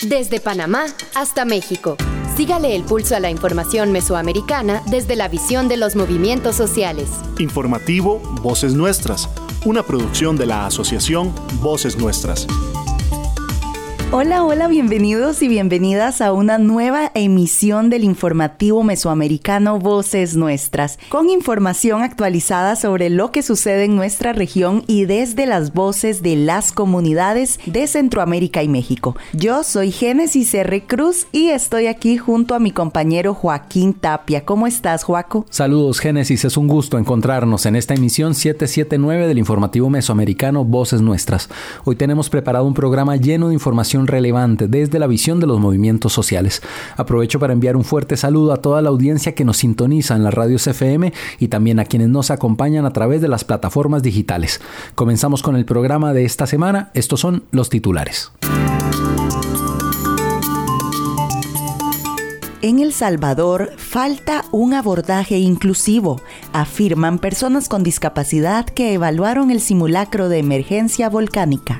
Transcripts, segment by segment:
Desde Panamá hasta México. Sígale el pulso a la información mesoamericana desde la visión de los movimientos sociales. Informativo Voces Nuestras, una producción de la Asociación Voces Nuestras. Hola, hola, bienvenidos y bienvenidas a una nueva emisión del informativo mesoamericano Voces Nuestras, con información actualizada sobre lo que sucede en nuestra región y desde las voces de las comunidades de Centroamérica y México. Yo soy Génesis R. Cruz y estoy aquí junto a mi compañero Joaquín Tapia. ¿Cómo estás, Joaco? Saludos, Génesis. Es un gusto encontrarnos en esta emisión 779 del informativo mesoamericano Voces Nuestras. Hoy tenemos preparado un programa lleno de información relevante desde la visión de los movimientos sociales. Aprovecho para enviar un fuerte saludo a toda la audiencia que nos sintoniza en las radios FM y también a quienes nos acompañan a través de las plataformas digitales. Comenzamos con el programa de esta semana. Estos son los titulares. En El Salvador falta un abordaje inclusivo, afirman personas con discapacidad que evaluaron el simulacro de emergencia volcánica.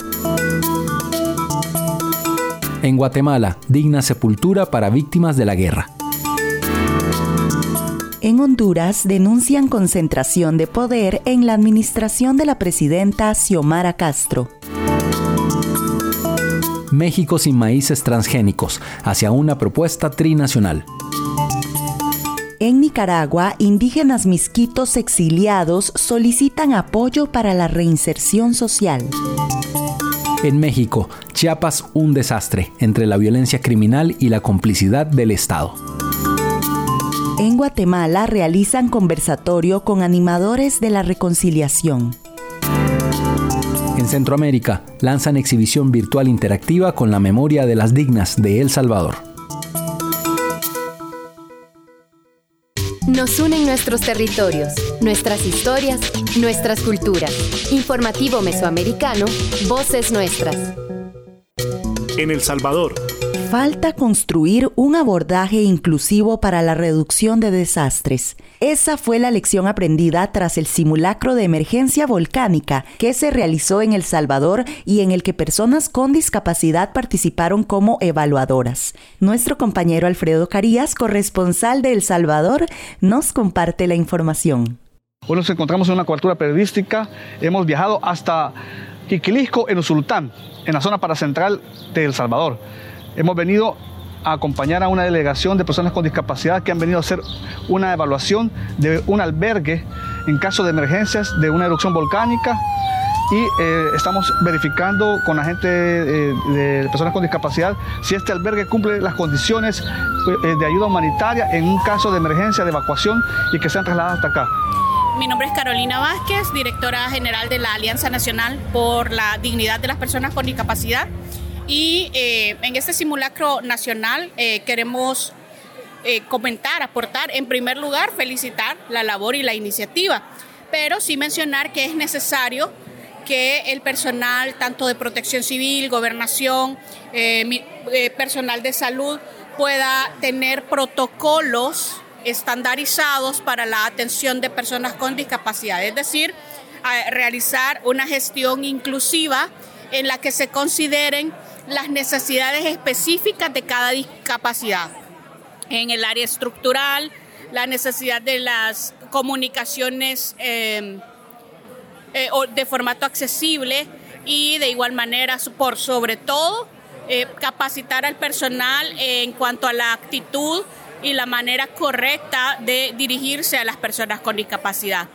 En Guatemala, digna sepultura para víctimas de la guerra. En Honduras denuncian concentración de poder en la administración de la presidenta Xiomara Castro. México sin maíces transgénicos, hacia una propuesta trinacional. En Nicaragua, indígenas misquitos exiliados solicitan apoyo para la reinserción social. En México, Chiapas un desastre entre la violencia criminal y la complicidad del Estado. En Guatemala realizan conversatorio con animadores de la reconciliación. En Centroamérica, lanzan exhibición virtual interactiva con la memoria de las dignas de El Salvador. Nos unen nuestros territorios, nuestras historias, nuestras culturas. Informativo mesoamericano, Voces Nuestras. En El Salvador. Falta construir un abordaje inclusivo para la reducción de desastres. Esa fue la lección aprendida tras el simulacro de emergencia volcánica que se realizó en El Salvador y en el que personas con discapacidad participaron como evaluadoras. Nuestro compañero Alfredo Carías, corresponsal de El Salvador, nos comparte la información. Hoy nos encontramos en una cobertura periodística. Hemos viajado hasta Jiquilisco, en Usulután, en la zona paracentral de El Salvador. Hemos venido a acompañar a una delegación de personas con discapacidad que han venido a hacer una evaluación de un albergue en caso de emergencias de una erupción volcánica y estamos verificando con la gente de personas con discapacidad si este albergue cumple las condiciones de ayuda humanitaria en un caso de emergencia, de evacuación y que sean trasladados hasta acá. Mi nombre es Carolina Vázquez, directora general de la Alianza Nacional por la Dignidad de las Personas con Discapacidad. Y en este simulacro nacional queremos comentar, aportar, en primer lugar, felicitar la labor y la iniciativa, pero sí mencionar que es necesario que el personal, tanto de protección civil, gobernación, personal de salud, pueda tener protocolos estandarizados para la atención de personas con discapacidad, es decir, realizar una gestión inclusiva en la que se consideren las necesidades específicas de cada discapacidad. En el área estructural, la necesidad de las comunicaciones de formato accesible y de igual manera, por sobre todo, capacitar al personal en cuanto a la actitud y la manera correcta de dirigirse a las personas con discapacidad.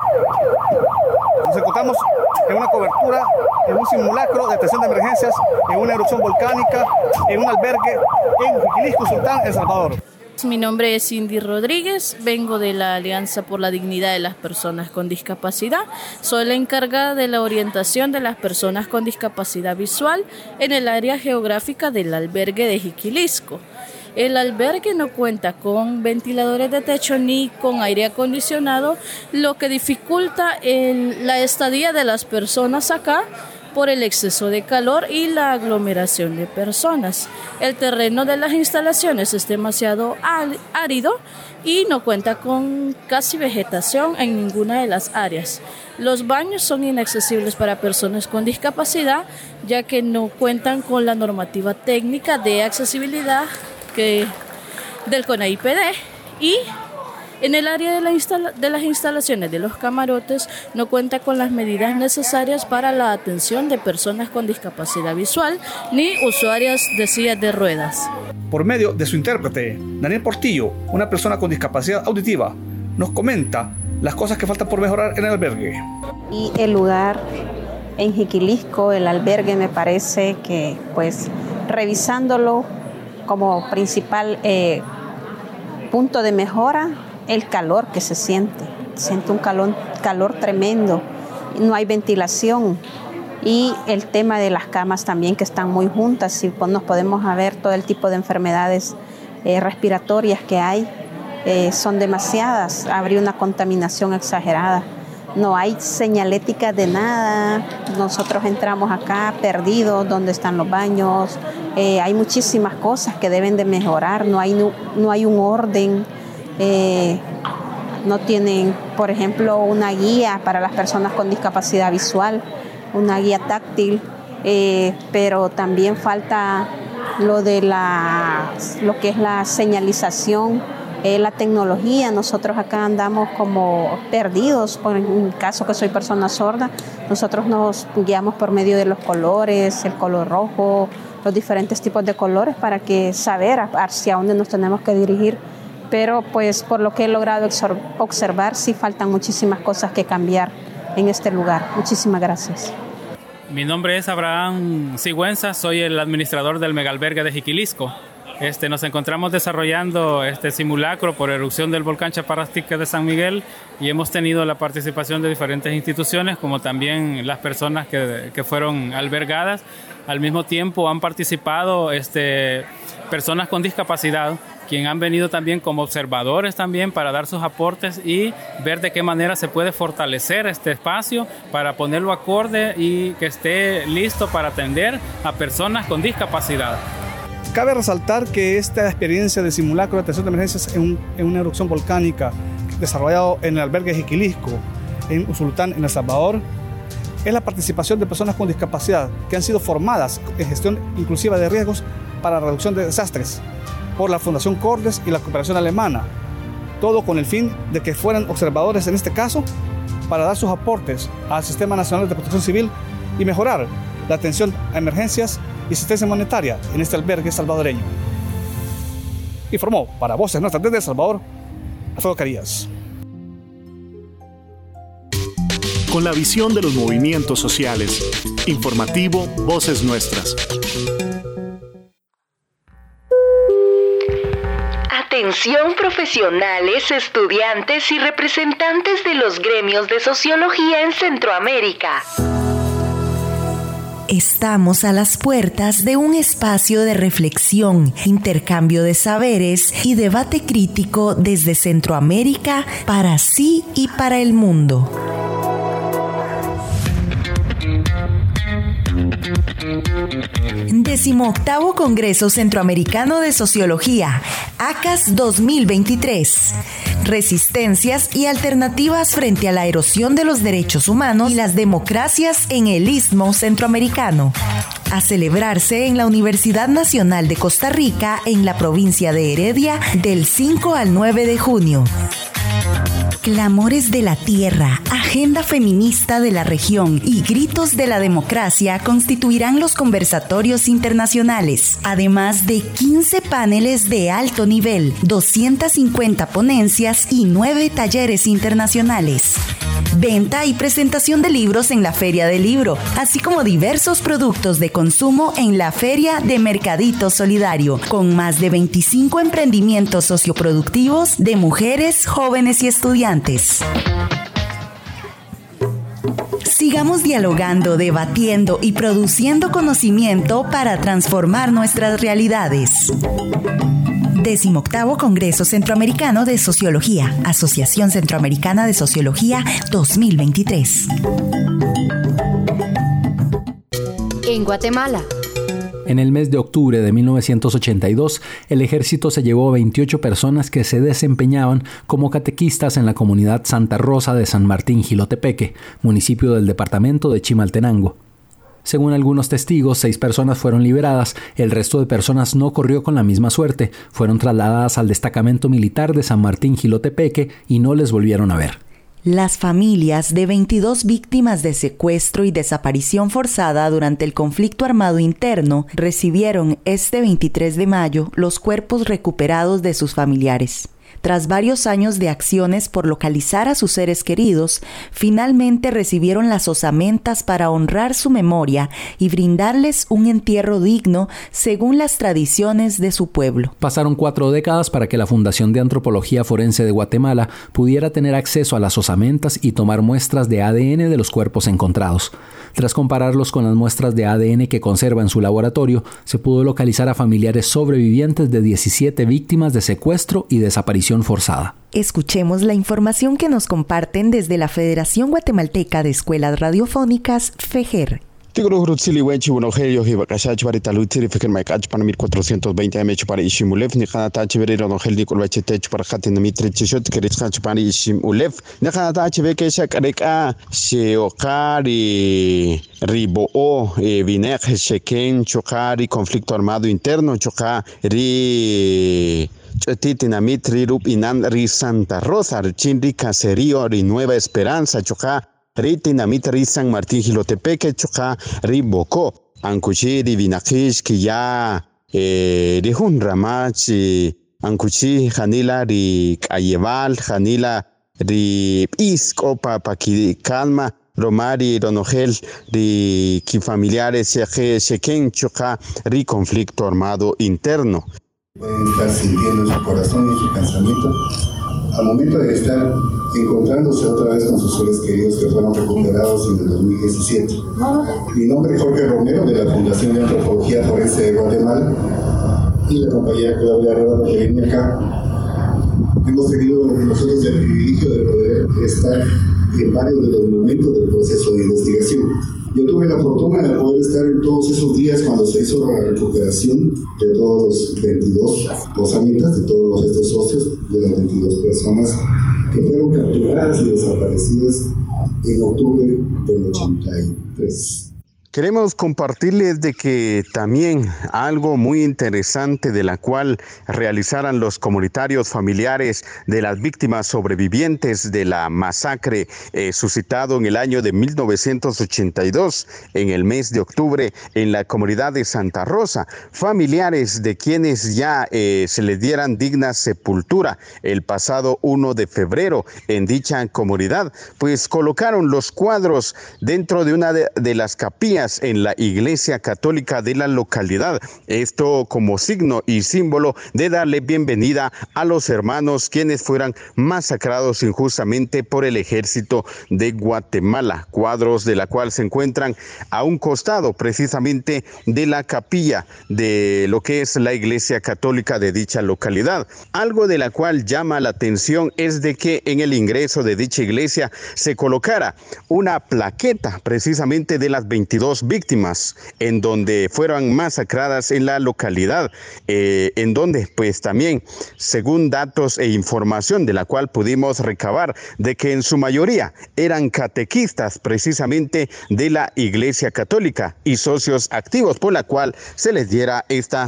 Nos encontramos en una cobertura, en un simulacro de atención de emergencias, en una erupción volcánica, en un albergue en Jiquilisco, Usulután, El Salvador. Mi nombre es Cindy Rodríguez, vengo de la Alianza por la Dignidad de las Personas con Discapacidad. Soy la encargada de la orientación de las personas con discapacidad visual en el área geográfica del albergue de Jiquilisco. El albergue no cuenta con ventiladores de techo ni con aire acondicionado, lo que dificulta la estadía de las personas acá por el exceso de calor y la aglomeración de personas. El terreno de las instalaciones es demasiado árido y no cuenta con casi vegetación en ninguna de las áreas. Los baños son inaccesibles para personas con discapacidad, ya que no cuentan con la normativa técnica de accesibilidad del CONAIPD, y en el área de las instalaciones de los camarotes no cuenta con las medidas necesarias para la atención de personas con discapacidad visual ni usuarias de sillas de ruedas. Por medio de su intérprete, Daniel Portillo, una persona con discapacidad auditiva, nos comenta las cosas que faltan por mejorar en el albergue. Y el lugar en Jiquilisco, el albergue, me parece que, pues, revisándolo como principal punto de mejora, el calor que se siente un calor tremendo, no hay ventilación, y el tema de las camas también, que están muy juntas, y nos podemos ver todo el tipo de enfermedades respiratorias que hay, son demasiadas, habría una contaminación exagerada, no hay señalética de nada, nosotros entramos acá perdidos, ¿dónde están los baños? Hay muchísimas cosas que deben de mejorar, no hay un orden. No tienen, por ejemplo, una guía para las personas con discapacidad visual, una guía táctil, pero también falta lo que es la señalización, la tecnología. Nosotros acá andamos como perdidos, por el caso que soy persona sorda, nosotros nos guiamos por medio de los colores, el color rojo, los diferentes tipos de colores, para saber hacia dónde nos tenemos que dirigir. Pero pues por lo que he logrado observar, sí faltan muchísimas cosas que cambiar en este lugar. Muchísimas gracias. Mi nombre es Abraham Sigüenza, soy el administrador del megalbergue de Jiquilisco. Nos encontramos desarrollando este simulacro por erupción del volcán Chaparrastique de San Miguel, y hemos tenido la participación de diferentes instituciones, como también las personas que fueron albergadas. Al mismo tiempo han participado personas con discapacidad, quienes han venido también como observadores también para dar sus aportes y ver de qué manera se puede fortalecer este espacio para ponerlo acorde y que esté listo para atender a personas con discapacidad. Cabe resaltar que esta experiencia de simulacro de atención de emergencias en una erupción volcánica desarrollado en el albergue Jiquilisco, en Usulután, en El Salvador, es la participación de personas con discapacidad que han sido formadas en gestión inclusiva de riesgos para la reducción de desastres por la Fundación Cordes y la cooperación alemana, todo con el fin de que fueran observadores en este caso para dar sus aportes al Sistema Nacional de Protección Civil y mejorar la atención a emergencias y asistencia monetaria en este albergue salvadoreño. Informó para Voces Nuestras desde El Salvador, Alfredo Carías. Con la visión de los movimientos sociales. Informativo Voces Nuestras. Atención profesionales, estudiantes y representantes de los gremios de sociología en Centroamérica. Estamos a las puertas de un espacio de reflexión, intercambio de saberes y debate crítico desde Centroamérica para sí y para el mundo. Decimoctavo Congreso Centroamericano de Sociología, ACAS 2023. Resistencias y alternativas frente a la erosión de los derechos humanos y las democracias en el Istmo Centroamericano. A celebrarse en la Universidad Nacional de Costa Rica, en la provincia de Heredia, del 5 al 9 de junio. Clamores de la tierra, agenda feminista de la región y gritos de la democracia constituirán los conversatorios internacionales, además de 15 paneles de alto nivel, 250 ponencias y 9 talleres internacionales. Venta y presentación de libros en la Feria del Libro, así como diversos productos de consumo en la Feria de Mercadito Solidario, con más de 25 emprendimientos socioproductivos de mujeres, jóvenes y estudiantes. Sigamos dialogando, debatiendo y produciendo conocimiento para transformar nuestras realidades. 18º Congreso Centroamericano de Sociología, Asociación Centroamericana de Sociología 2023. en Guatemala. En el mes de octubre de 1982, el ejército se llevó a 28 personas que se desempeñaban como catequistas en la comunidad Santa Rosa de San Martín Jilotepeque, municipio del departamento de Chimaltenango. Según algunos testigos, 6 personas fueron liberadas, el resto de personas no corrió con la misma suerte, fueron trasladadas al destacamento militar de San Martín Jilotepeque y no les volvieron a ver. Las familias de 22 víctimas de secuestro y desaparición forzada durante el conflicto armado interno recibieron este 23 de mayo los cuerpos recuperados de sus familiares. Tras varios años de acciones por localizar a sus seres queridos, finalmente recibieron las osamentas para honrar su memoria y brindarles un entierro digno según las tradiciones de su pueblo. Pasaron 4 décadas para que la Fundación de Antropología Forense de Guatemala pudiera tener acceso a las osamentas y tomar muestras de ADN de los cuerpos encontrados. Tras compararlos con las muestras de ADN que conserva en su laboratorio, se pudo localizar a familiares sobrevivientes de 17 víctimas de secuestro y desaparición forzada. Escuchemos la información que nos comparten desde la Federación Guatemalteca de Escuelas Radiofónicas, FEGER. Tigro Rutsili Wenchi Bonogelio y Bacachach Baritalitiri Fiker Maikach para 1420 MH para Ishimulev, Nikanatachi Verero Nogel Nicolbachetech para Hatinamitri Chishot, Kerishach para Ishimulev, Nikanatachi Bekeshak Reka, Sheokari, Riboo, Vinej, Sheken, Chokari, conflicto armado interno, Chokari, Titinamit, Rirup, Inan, Ri Santa Rosa, Chinri Caserío, Ri Nueva Esperanza, Choká, Ri Tinamit, Ri San Martín Jilotepeque, Choká, Ri Bocó, Ancuchi, Ri Vinajish, Quilla, Ri Junramach, Ancuchi, Janila, Ri Cayeval, Janila, Ri Iscopa, Paqui Calma, Romari, Ronogel, Ri familiares, Sheken, Choká, Ri conflicto armado interno. Pueden estar sintiendo en su corazón y en su pensamiento al momento de estar encontrándose otra vez con sus seres queridos que fueron recuperados en el 2017. Mi nombre es Jorge Romero, de la Fundación de Antropología Forense de Guatemala, y la compañera Claudia Arroba, que viene acá. Hemos tenido nosotros el privilegio de poder estar en varios de los momentos del proceso de investigación. Yo tuve la fortuna de poder estar en todos esos días cuando se hizo la recuperación de todos los 22 osamentas, de todos los restos óseos de las 22 personas que fueron capturadas y desaparecidas en octubre del 83. Queremos compartirles de que también algo muy interesante de la cual realizaran los comunitarios familiares de las víctimas sobrevivientes de la masacre suscitado en el año de 1982, en el mes de octubre, en la comunidad de Santa Rosa, familiares de quienes ya se les dieran digna sepultura el pasado 1 de febrero en dicha comunidad, pues colocaron los cuadros dentro de una de las capillas en la Iglesia Católica de la localidad. Esto como signo y símbolo de darle bienvenida a los hermanos quienes fueran masacrados injustamente por el ejército de Guatemala. Cuadros de la cual se encuentran a un costado precisamente de la capilla de lo que es la Iglesia Católica de dicha localidad. Algo de la cual llama la atención es de que en el ingreso de dicha iglesia se colocara una plaqueta precisamente de las 22 víctimas en donde fueron masacradas en la localidad, en donde pues también según datos e información de la cual pudimos recabar de que en su mayoría eran catequistas precisamente de la Iglesia Católica y socios activos, por la cual se les diera este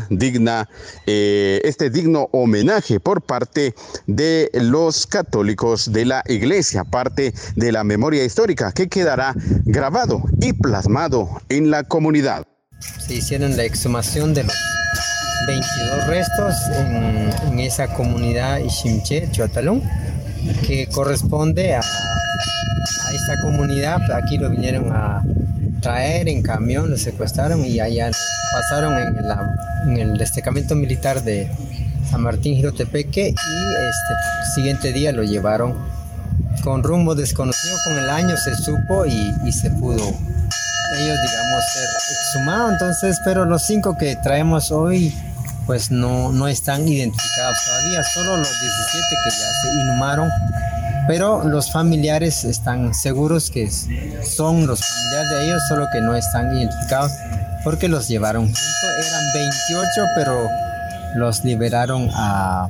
digno homenaje por parte de los católicos de la Iglesia, parte de la memoria histórica que quedará grabado y plasmado en la comunidad. Se hicieron la exhumación de los 22 restos en esa comunidad Iximché, Chuatalón, que corresponde a esta comunidad. Aquí lo vinieron a traer en camión, lo secuestraron y allá pasaron en el destacamento militar de San Martín Jilotepeque, y siguiente día lo llevaron con rumbo desconocido. Con el año se supo y se pudo ellos, digamos, ser exhumados. Entonces, pero los 5 que traemos hoy pues no están identificados todavía, solo los 17 que ya se inhumaron, pero los familiares están seguros que son los familiares de ellos, solo que no están identificados porque los llevaron juntos. Eran 28, pero los liberaron a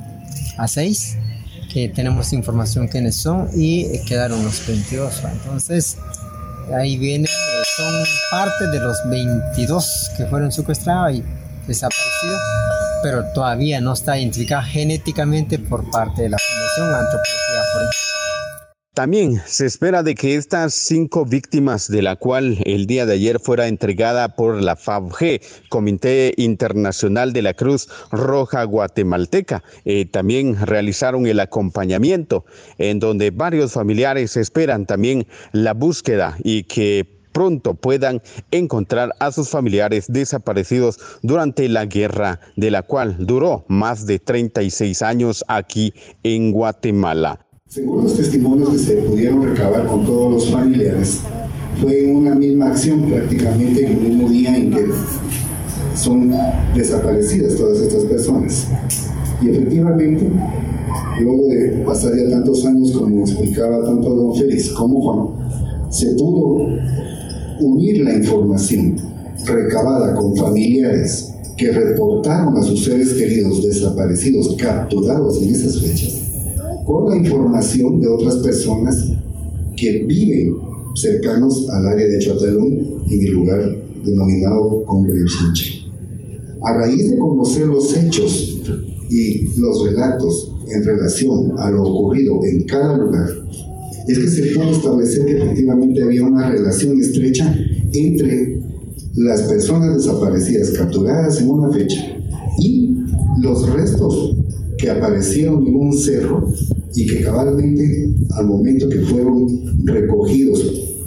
6, que tenemos información quiénes son, y quedaron los 22. Entonces, ahí vienen, son parte de los 22 que fueron secuestrados y desaparecidos, pero todavía no está identificada genéticamente por parte de la Fundación Antropología Forense. También se espera de que estas 5 víctimas, de la cual el día de ayer fuera entregada por la FAVG, Comité Internacional de la Cruz Roja Guatemalteca, también realizaron el acompañamiento, en donde varios familiares esperan también la búsqueda y que pronto puedan encontrar a sus familiares desaparecidos durante la guerra, de la cual duró más de 36 años aquí en Guatemala. Según los testimonios que se pudieron recabar con todos los familiares, fue una misma acción prácticamente en el mismo día en que son desaparecidas todas estas personas. Y efectivamente, luego de pasar ya tantos años, como explicaba tanto don Félix como Juan, se pudo unir la información recabada con familiares que reportaron a sus seres queridos desaparecidos, capturados en esas fechas, con la información de otras personas que viven cercanos al área de Chotalún, en el lugar denominado Combre del Chinche. A raíz de conocer los hechos y los relatos en relación a lo ocurrido en cada lugar, es que se pudo establecer que efectivamente había una relación estrecha entre las personas desaparecidas capturadas en una fecha y los restos que aparecieron en un cerro y que cabalmente al momento que fueron recogidos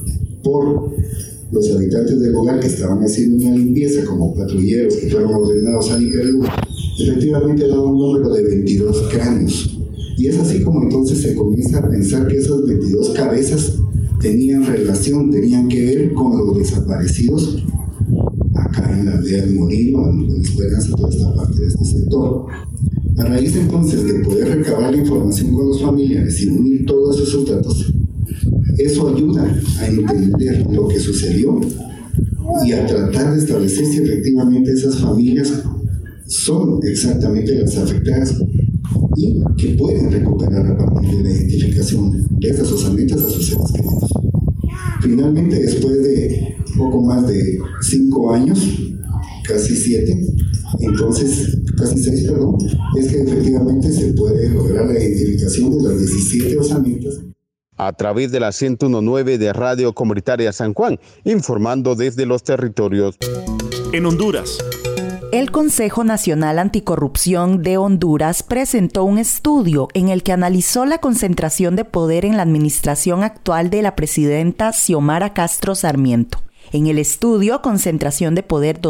por los habitantes del lugar que estaban haciendo una limpieza como patrulleros que fueron ordenados a limpiar el lugar, efectivamente daba un número de 22 cráneos. Y es así como entonces se comienza a pensar que esas 22 cabezas tenían relación, tenían que ver con los desaparecidos acá en la aldea de Molino, en Esperanza, toda esta parte de este sector. A raíz entonces de poder recabar la información con los familiares y unir todos esos datos, eso ayuda a entender lo que sucedió y a tratar de establecer si efectivamente esas familias son exactamente las afectadas y que pueden recuperar a partir de la identificación de estas osamentas a sus seres queridos. Finalmente, después de poco más de 5 años, casi 7, entonces, casi 6, perdón, es que efectivamente se puede lograr la identificación de las 17 osamentas. A través de la 101.9 de Radio Comunitaria San Juan, informando desde los territorios. En Honduras. El Consejo Nacional Anticorrupción de Honduras presentó un estudio en el que analizó la concentración de poder en la administración actual de la presidenta Xiomara Castro Sarmiento. En el estudio Concentración de Poder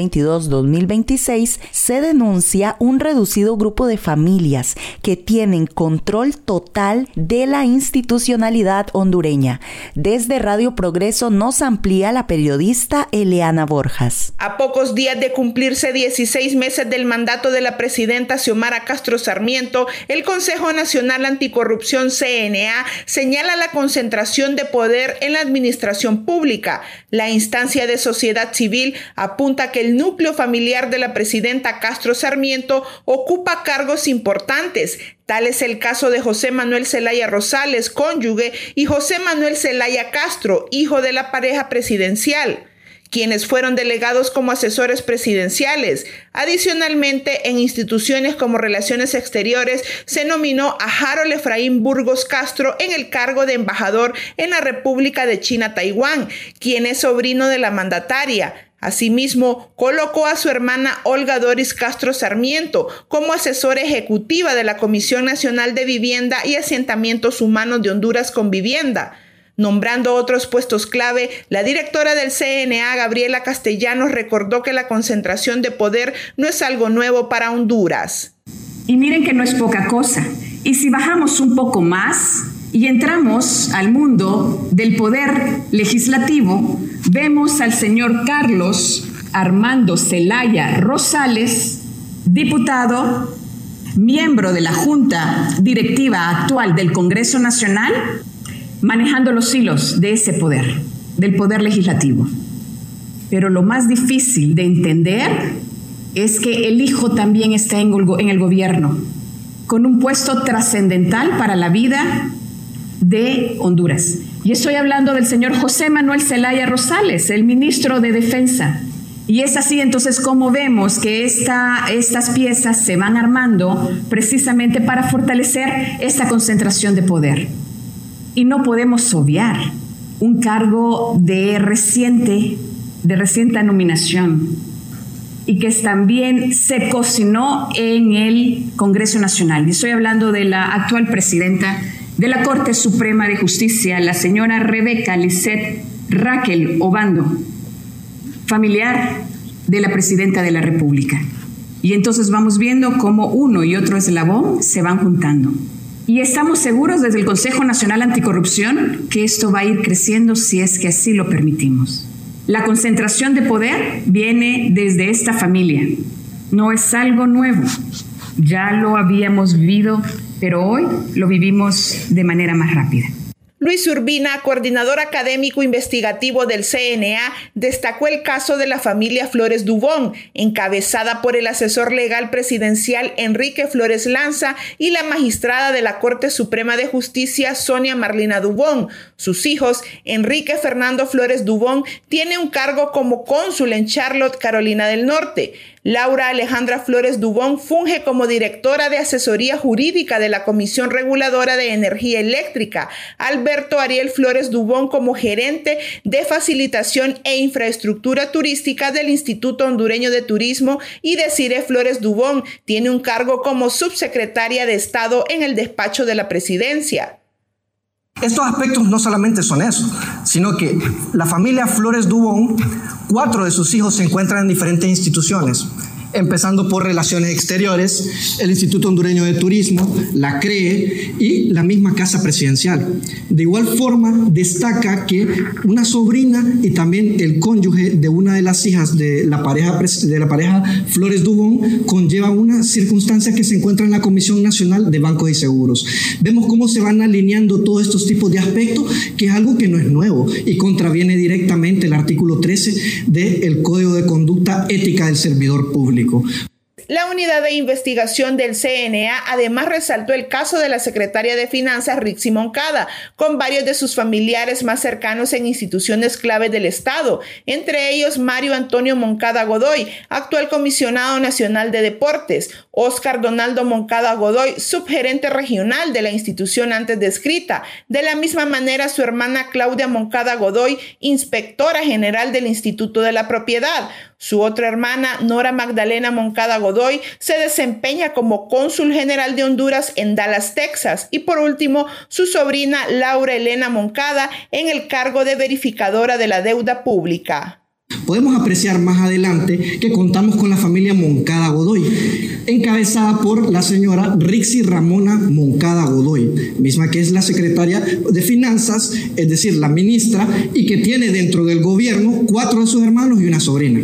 2022-2026 se denuncia un reducido grupo de familias que tienen control total de la institucionalidad hondureña. Desde Radio Progreso nos amplía la periodista Eliana Borjas. A pocos días de cumplirse 16 meses del mandato de la presidenta Xiomara Castro Sarmiento, el Consejo Nacional Anticorrupción CNA señala la concentración de poder en la administración pública. La instancia de sociedad civil apunta que el núcleo familiar de la presidenta Castro Sarmiento ocupa cargos importantes. Tal es el caso de José Manuel Zelaya Rosales, cónyuge, y José Manuel Zelaya Castro, hijo de la pareja presidencial, quienes fueron delegados como asesores presidenciales. Adicionalmente, en instituciones como Relaciones Exteriores, se nominó a Harold Efraín Burgos Castro en el cargo de embajador en la República de China, Taiwán, quien es sobrino de la mandataria. Asimismo, colocó a su hermana Olga Doris Castro Sarmiento como asesora ejecutiva de la Comisión Nacional de Vivienda y Asentamientos Humanos de Honduras con Vivienda. Nombrando otros puestos clave, la directora del CNA, Gabriela Castellanos, recordó que la concentración de poder no es algo nuevo para Honduras. Y miren que no es poca cosa. Y si bajamos un poco más y entramos al mundo del poder legislativo, vemos al señor Carlos Armando Zelaya Rosales, diputado, miembro de la Junta Directiva actual del Congreso Nacional, manejando los hilos de ese poder, del poder legislativo. pero lo más difícil de entender es que el hijo también está en el gobierno, con un puesto trascendental para la vida de Honduras. Y estoy hablando del señor José Manuel Zelaya Rosales, el ministro de Defensa. Y es así entonces como vemos que estas piezas se van armando precisamente para fortalecer esta concentración de poder. Y no podemos obviar un cargo de reciente nominación y que también se cocinó en el Congreso Nacional. Y estoy hablando de la actual presidenta de la Corte Suprema de Justicia, la señora Rebeca Lisset Raquel Obando, familiar de la presidenta de la República. Y entonces vamos viendo cómo uno y otro eslabón se van juntando. Y estamos seguros desde el Consejo Nacional Anticorrupción que esto va a ir creciendo si es que así lo permitimos. La concentración de poder viene desde esta familia. No es algo nuevo. Ya lo habíamos vivido, pero hoy lo vivimos de manera más rápida. Luis Urbina, coordinador académico investigativo del CNA, destacó el caso de la familia Flores Dubón, encabezada por el asesor legal presidencial Enrique Flores Lanza y la magistrada de la Corte Suprema de Justicia Sonia Marlina Dubón. Sus hijos, Enrique Fernando Flores Dubón, tiene un cargo como cónsul en Charlotte, Carolina del Norte. Laura Alejandra Flores Dubón funge como directora de asesoría jurídica de la Comisión Reguladora de Energía Eléctrica. Alberto Ariel Flores Dubón como gerente de facilitación e infraestructura turística del Instituto Hondureño de Turismo y Desiree Flores Dubón tiene un cargo como subsecretaria de Estado en el despacho de la presidencia. Estos aspectos no solamente son eso, sino que la familia Flores Dubón, 4 de sus hijos se encuentran en diferentes instituciones, empezando por Relaciones Exteriores, el Instituto Hondureño de Turismo, la CREE y la misma Casa Presidencial. De igual forma, destaca que una sobrina y también el cónyuge de una de las hijas de la pareja Flores Dubón conlleva una circunstancia que se encuentra en la Comisión Nacional de Bancos y Seguros. Vemos cómo se van alineando todos estos tipos de aspectos, que es algo que no es nuevo y contraviene directamente el artículo 13 del Código de Conducta Ética del Servidor Público. La unidad de investigación del CNA además resaltó el caso de la secretaria de Finanzas Rixi Moncada, con varios de sus familiares más cercanos en instituciones clave del Estado, entre ellos Mario Antonio Moncada Godoy, actual comisionado nacional de deportes, Óscar Donaldo Moncada Godoy, subgerente regional de la institución antes descrita, de la misma manera su hermana Claudia Moncada Godoy, inspectora general del Instituto de la Propiedad. Su otra hermana, Nora Magdalena Moncada Godoy, se desempeña como cónsul general de Honduras en Dallas, Texas. Y por último, su sobrina Laura Elena Moncada en el cargo de verificadora de la deuda pública. Podemos apreciar más adelante que contamos con la familia Moncada Godoy, encabezada por la señora Rixi Ramona Moncada Godoy, misma que es la secretaria de Finanzas, es decir, la ministra, y que tiene dentro del gobierno 4 de sus hermanos y una sobrina.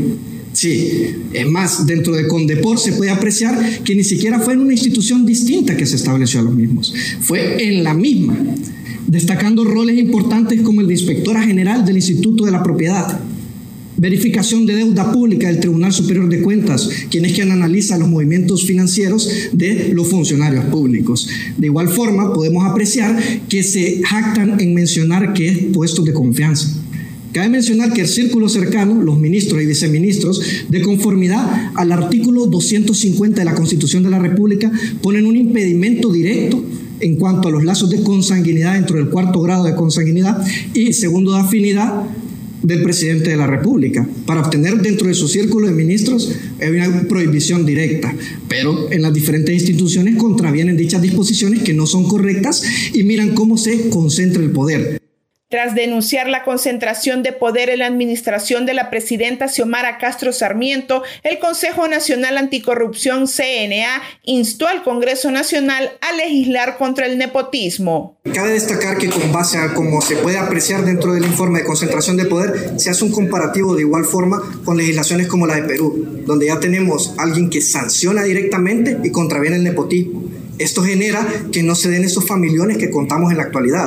Sí, es más, dentro de Condepor se puede apreciar que ni siquiera fue en una institución distinta que se estableció a los mismos, fue en la misma, destacando roles importantes como el de inspectora general del Instituto de la Propiedad, verificación de deuda pública del Tribunal Superior de Cuentas, quien es quien analiza los movimientos financieros de los funcionarios públicos. De igual forma, podemos apreciar que se jactan en mencionar que es puestos de confianza. Cabe mencionar que el círculo cercano, los ministros y viceministros, de conformidad al artículo 250 de la Constitución de la República, ponen un impedimento directo en cuanto a los lazos de consanguinidad dentro del 4º grado de consanguinidad y segundo de afinidad del presidente de la República. Para obtener dentro de su círculo de ministros hay una prohibición directa, pero en las diferentes instituciones contravienen dichas disposiciones que no son correctas y miran cómo se concentra el poder. Tras denunciar la concentración de poder en la administración de la presidenta Xiomara Castro Sarmiento, el Consejo Nacional Anticorrupción CNA instó al Congreso Nacional a legislar contra el nepotismo. Cabe destacar que con base a cómo se puede apreciar dentro del informe de concentración de poder, se hace un comparativo de igual forma con legislaciones como la de Perú, donde ya tenemos a alguien que sanciona directamente y contraviene el nepotismo. Esto genera que no se den esos familiones que contamos en la actualidad.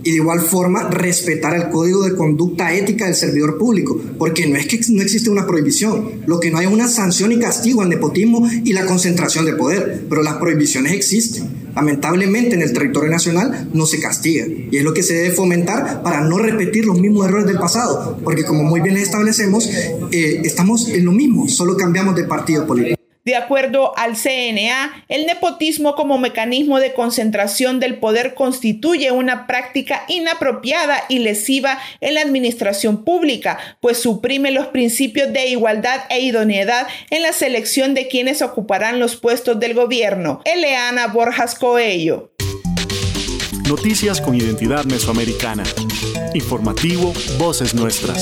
y de igual forma respetar el código de conducta ética del servidor público, porque no es que no existe una prohibición, lo que no hay es una sanción y castigo al nepotismo y la concentración de poder, pero las prohibiciones existen. Lamentablemente en el territorio nacional no se castiga, y es lo que se debe fomentar para no repetir los mismos errores del pasado, porque como muy bien establecemos, estamos en lo mismo, solo cambiamos de partido político. De acuerdo al CNA, el nepotismo como mecanismo de concentración del poder constituye una práctica inapropiada y lesiva en la administración pública, pues suprime los principios de igualdad e idoneidad en la selección de quienes ocuparán los puestos del gobierno. Eleana Borjas Coello. Noticias con identidad mesoamericana. Informativo Voces Nuestras.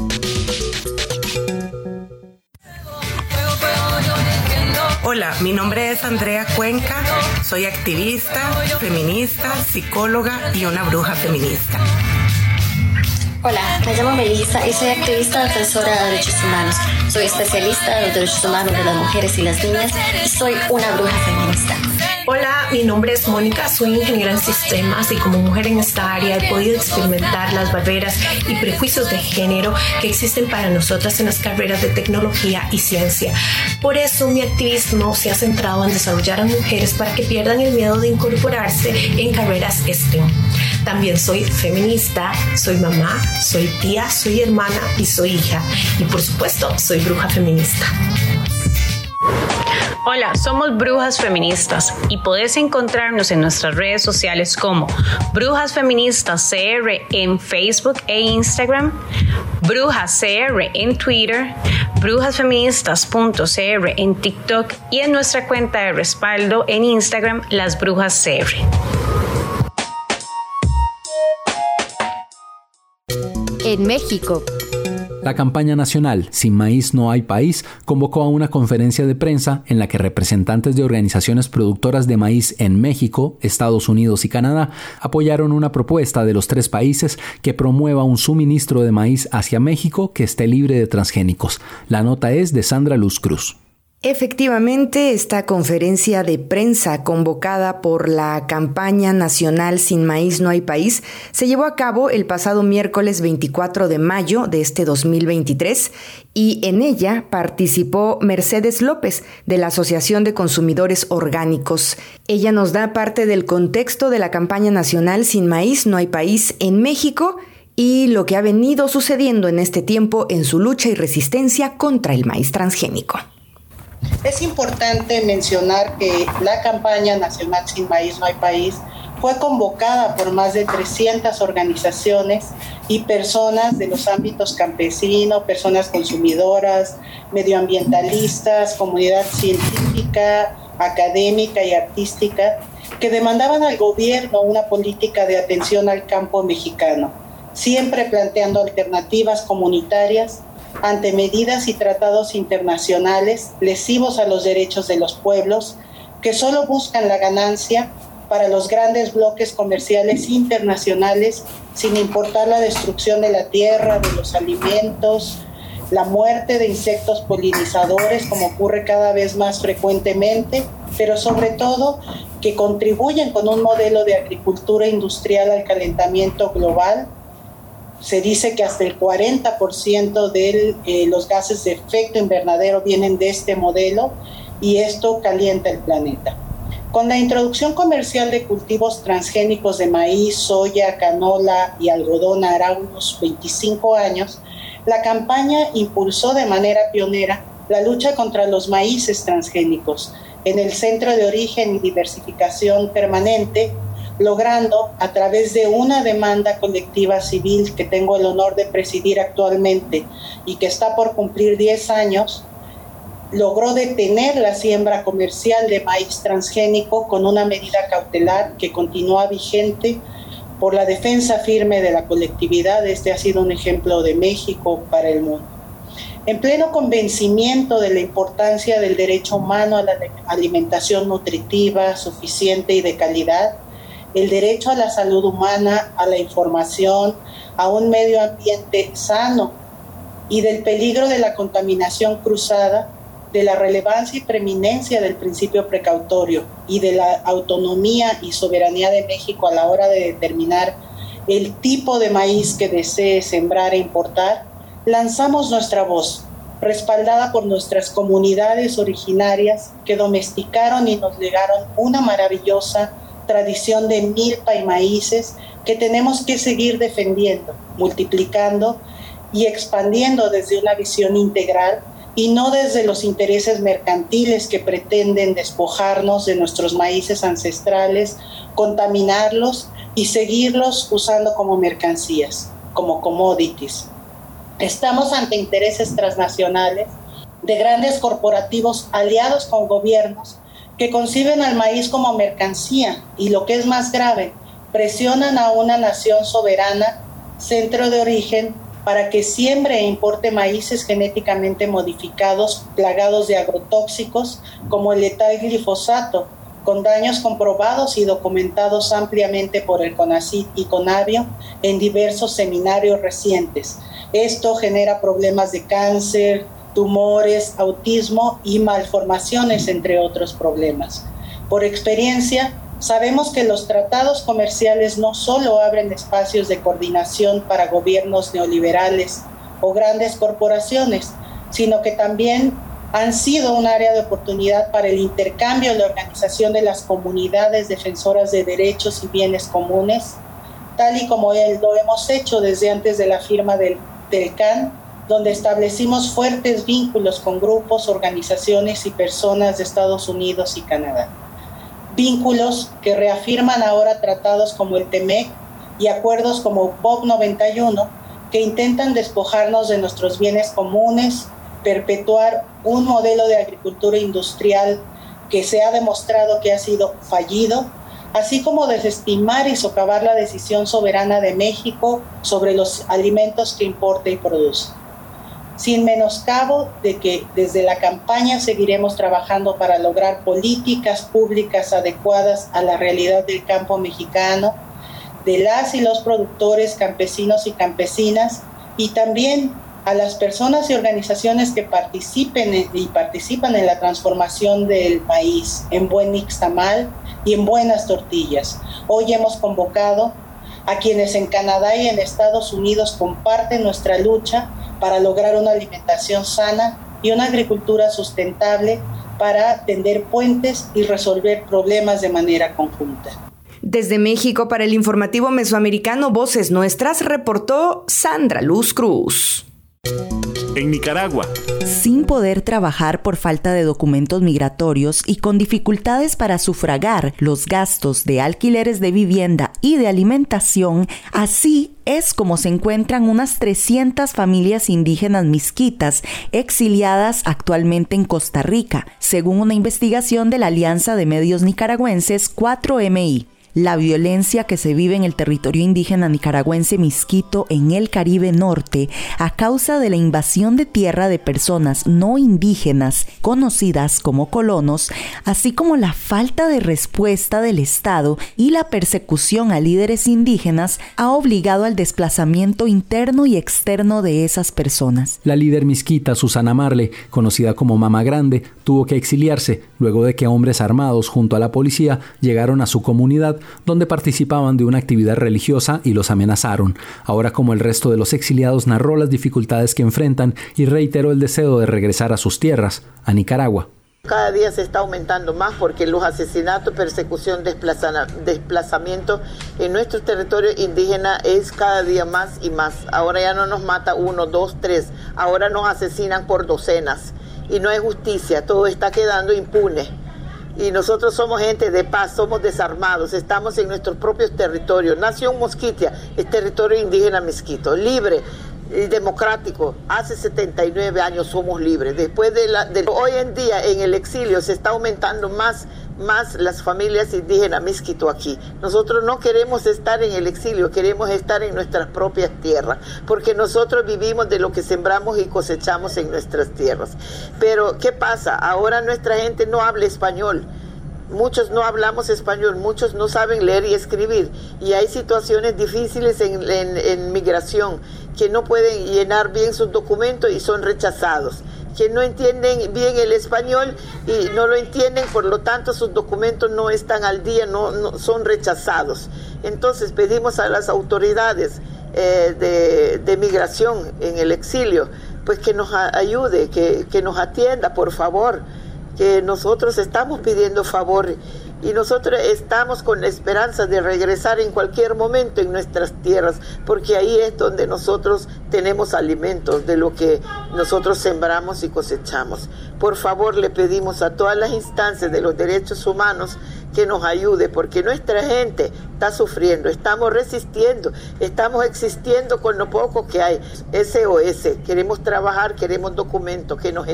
Hola, mi nombre es Andrea Cuenca, soy activista, feminista, psicóloga y una bruja feminista. Hola, me llamo Melissa y soy activista defensora de derechos humanos. Soy especialista en los derechos humanos de las mujeres y las niñas y soy una bruja feminista. Hola, mi nombre es Mónica, soy ingeniera en sistemas y como mujer en esta área he podido experimentar las barreras y prejuicios de género que existen para nosotras en las carreras de tecnología y ciencia. Por eso mi activismo se ha centrado en desarrollar a mujeres para que pierdan el miedo de incorporarse en carreras STEM. También soy feminista, soy mamá, soy tía, soy hermana y soy hija. Y por supuesto, soy bruja feminista. Hola, somos Brujas Feministas y podés encontrarnos en nuestras redes sociales como Brujas Feministas CR en Facebook e Instagram, Brujas CR en Twitter, brujasfeministas.cr en TikTok y en nuestra cuenta de respaldo en Instagram, Las Brujas CR. En México, la campaña nacional Sin Maíz No Hay País convocó a una conferencia de prensa en la que representantes de organizaciones productoras de maíz en México, Estados Unidos y Canadá apoyaron una propuesta de los 3 países que promueva un suministro de maíz hacia México que esté libre de transgénicos. La nota es de Sandra Luz Cruz. Efectivamente, esta conferencia de prensa convocada por la campaña nacional Sin Maíz No Hay País se llevó a cabo el pasado miércoles 24 de mayo de este 2023 y en ella participó Mercedes López de la Asociación de Consumidores Orgánicos. Ella nos da parte del contexto de la campaña nacional Sin Maíz No Hay País en México y lo que ha venido sucediendo en este tiempo en su lucha y resistencia contra el maíz transgénico. Es importante mencionar que la campaña nacional Sin Maíz No Hay País fue convocada por más de 300 organizaciones y personas de los ámbitos campesino, personas consumidoras, medioambientalistas, comunidad científica, académica y artística, que demandaban al gobierno una política de atención al campo mexicano, siempre planteando alternativas comunitarias ante medidas y tratados internacionales lesivos a los derechos de los pueblos que solo buscan la ganancia para los grandes bloques comerciales internacionales sin importar la destrucción de la tierra, de los alimentos, la muerte de insectos polinizadores como ocurre cada vez más frecuentemente, pero sobre todo que contribuyen con un modelo de agricultura industrial al calentamiento global. Se dice que hasta el 40% de los gases de efecto invernadero vienen de este modelo y esto calienta el planeta. Con la introducción comercial de cultivos transgénicos de maíz, soya, canola y algodón hará unos 25 años, la campaña impulsó de manera pionera la lucha contra los maíces transgénicos en el Centro de Origen y Diversificación Permanente, logrando a través de una demanda colectiva civil que tengo el honor de presidir actualmente y que está por cumplir 10 años, logró detener la siembra comercial de maíz transgénico con una medida cautelar que continúa vigente por la defensa firme de la colectividad. Este ha sido un ejemplo de México para el mundo. En pleno convencimiento de la importancia del derecho humano a la alimentación nutritiva, suficiente y de calidad, el derecho a la salud humana, a la información, a un medio ambiente sano y del peligro de la contaminación cruzada, de la relevancia y preeminencia del principio precautorio y de la autonomía y soberanía de México a la hora de determinar el tipo de maíz que desee sembrar e importar, lanzamos nuestra voz, respaldada por nuestras comunidades originarias que domesticaron y nos legaron una maravillosa tradición de milpa y maíces que tenemos que seguir defendiendo, multiplicando y expandiendo desde una visión integral y no desde los intereses mercantiles que pretenden despojarnos de nuestros maíces ancestrales, contaminarlos y seguirlos usando como mercancías, como commodities. Estamos ante intereses transnacionales de grandes corporativos aliados con gobiernos que conciben al maíz como mercancía y, lo que es más grave, presionan a una nación soberana, centro de origen, para que siembre e importe maíces genéticamente modificados, plagados de agrotóxicos como el letal glifosato, con daños comprobados y documentados ampliamente por el CONACYT y CONABIO en diversos seminarios recientes. Esto genera problemas de cáncer, tumores, autismo y malformaciones, entre otros problemas. Por experiencia, sabemos que los tratados comerciales no solo abren espacios de coordinación para gobiernos neoliberales o grandes corporaciones, sino que también han sido un área de oportunidad para el intercambio y la organización de las comunidades defensoras de derechos y bienes comunes, tal y como lo hemos hecho desde antes de la firma del CAN, donde establecimos fuertes vínculos con grupos, organizaciones y personas de Estados Unidos y Canadá. Vínculos que reafirman ahora tratados como el TEMEC y acuerdos como BOP 91, que intentan despojarnos de nuestros bienes comunes, perpetuar un modelo de agricultura industrial que se ha demostrado que ha sido fallido, así como desestimar y socavar la decisión soberana de México sobre los alimentos que importa y produce. Sin menoscabo de que desde la campaña seguiremos trabajando para lograr políticas públicas adecuadas a la realidad del campo mexicano, de las y los productores, campesinos y campesinas, y también a las personas y organizaciones que participan en la transformación del maíz en buen nixtamal y en buenas tortillas. Hoy hemos convocado a quienes en Canadá y en Estados Unidos comparten nuestra lucha para lograr una alimentación sana y una agricultura sustentable para tender puentes y resolver problemas de manera conjunta. Desde México, para el informativo mesoamericano Voces Nuestras, reportó Sandra Luz Cruz. En Nicaragua, sin poder trabajar por falta de documentos migratorios y con dificultades para sufragar los gastos de alquileres de vivienda y de alimentación, así es como se encuentran unas 300 familias indígenas misquitas exiliadas actualmente en Costa Rica, según una investigación de la Alianza de Medios Nicaragüenses 4MI. La violencia que se vive en el territorio indígena nicaragüense misquito en el Caribe Norte a causa de la invasión de tierra de personas no indígenas conocidas como colonos, así como la falta de respuesta del Estado y la persecución a líderes indígenas, ha obligado al desplazamiento interno y externo de esas personas. La líder misquita Susana Marle, conocida como Mama Grande, tuvo que exiliarse luego de que hombres armados junto a la policía llegaron a su comunidad donde participaban de una actividad religiosa y los amenazaron. Ahora, como el resto de los exiliados, narró las dificultades que enfrentan y reiteró el deseo de regresar a sus tierras, a Nicaragua. Cada día se está aumentando más porque los asesinatos, persecución, desplazamiento en nuestro territorio indígena es cada día más y más. Ahora ya no nos mata 1, 2, 3, ahora nos asesinan por docenas y no hay justicia, todo está quedando impune. Y nosotros somos gente de paz, somos desarmados, estamos en nuestros propios territorios. Nación Mosquitia es territorio indígena misquito, libre y democrático. Hace 79 años somos libres. Después de hoy en día en el exilio se está aumentando más las familias indígenas misquito aquí. Nosotros no queremos estar en el exilio, queremos estar en nuestras propias tierras, porque nosotros vivimos de lo que sembramos y cosechamos en nuestras tierras. Pero ¿qué pasa? Ahora nuestra gente no habla español. Muchos no hablamos español, muchos no saben leer y escribir, y hay situaciones difíciles en migración, que no pueden llenar bien sus documentos y son rechazados, que no entienden bien el español y no lo entienden, por lo tanto sus documentos no están al día, no son rechazados. Entonces pedimos a las autoridades de migración en el exilio, pues que nos ayude, que nos atienda, por favor, que nosotros estamos pidiendo favor y nosotros estamos con la esperanza de regresar en cualquier momento en nuestras tierras, porque ahí es donde nosotros tenemos alimentos de lo que nosotros sembramos y cosechamos. Por favor, le pedimos a todas las instancias de los derechos humanos que nos ayude, porque nuestra gente está sufriendo, estamos resistiendo, estamos existiendo con lo poco que hay. SOS, queremos trabajar, queremos documentos, que nos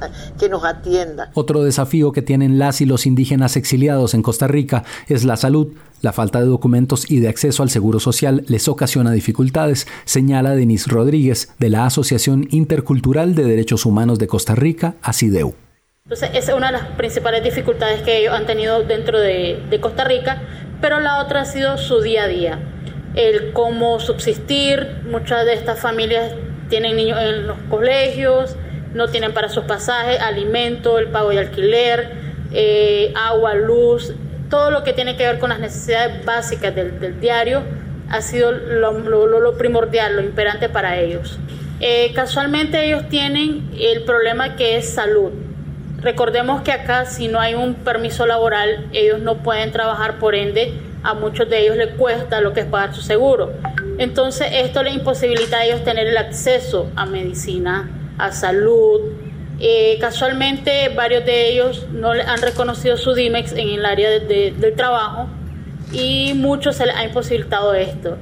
atienda. Otro desafío que tienen las y los indígenas exiliados en Costa Rica es la salud. La falta de documentos y de acceso al seguro social les ocasiona dificultades, señala Denise Rodríguez, de la Asociación Intercultural de Derechos Humanos de Costa Rica, ASIDEU. Entonces, esa es una de las principales dificultades que ellos han tenido dentro de Costa Rica, pero la otra ha sido su día a día, el cómo subsistir. Muchas de estas familias tienen niños en los colegios, no tienen para sus pasajes, alimento, el pago de alquiler, agua, luz, todo lo que tiene que ver con las necesidades básicas del diario ha sido lo primordial, lo imperante para ellos. Casualmente ellos tienen el problema que es salud. Recordemos que acá, si no hay un permiso laboral, ellos no pueden trabajar, por ende a muchos de ellos les cuesta lo que es pagar su seguro. Entonces esto les imposibilita a ellos tener el acceso a medicina, a salud. Casualmente varios de ellos no han reconocido su DIMEX en el área del trabajo y muchos se les ha imposibilitado esto.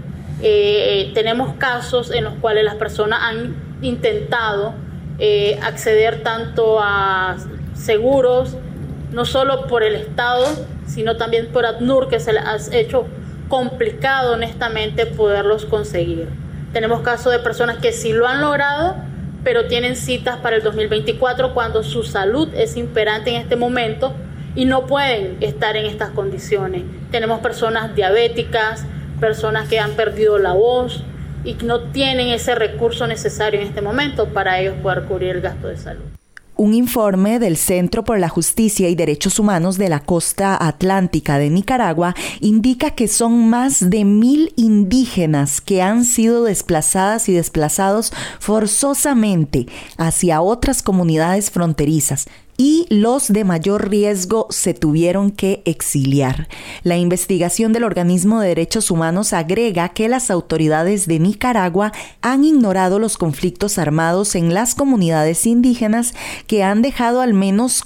Tenemos casos en los cuales las personas han intentado acceder tanto a seguros, no solo por el Estado, sino también por ACNUR, que se les ha hecho complicado honestamente poderlos conseguir. Tenemos casos de personas que sí lo han logrado, pero tienen citas para el 2024 cuando su salud es imperante en este momento y no pueden estar en estas condiciones. Tenemos personas diabéticas, personas que han perdido la voz y que no tienen ese recurso necesario en este momento para ellos poder cubrir el gasto de salud. Un informe del Centro por la Justicia y Derechos Humanos de la Costa Atlántica de Nicaragua indica que son más de 1,000 indígenas que han sido desplazadas y desplazados forzosamente hacia otras comunidades fronterizas, y los de mayor riesgo se tuvieron que exiliar. La investigación del Organismo de Derechos Humanos agrega que las autoridades de Nicaragua han ignorado los conflictos armados en las comunidades indígenas, que han dejado al menos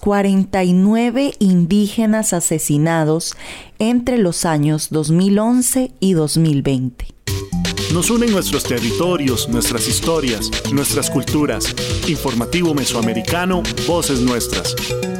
49 indígenas asesinados entre los años 2011 y 2020. Nos unen nuestros territorios, nuestras historias, nuestras culturas. Informativo Mesoamericano, Voces Nuestras.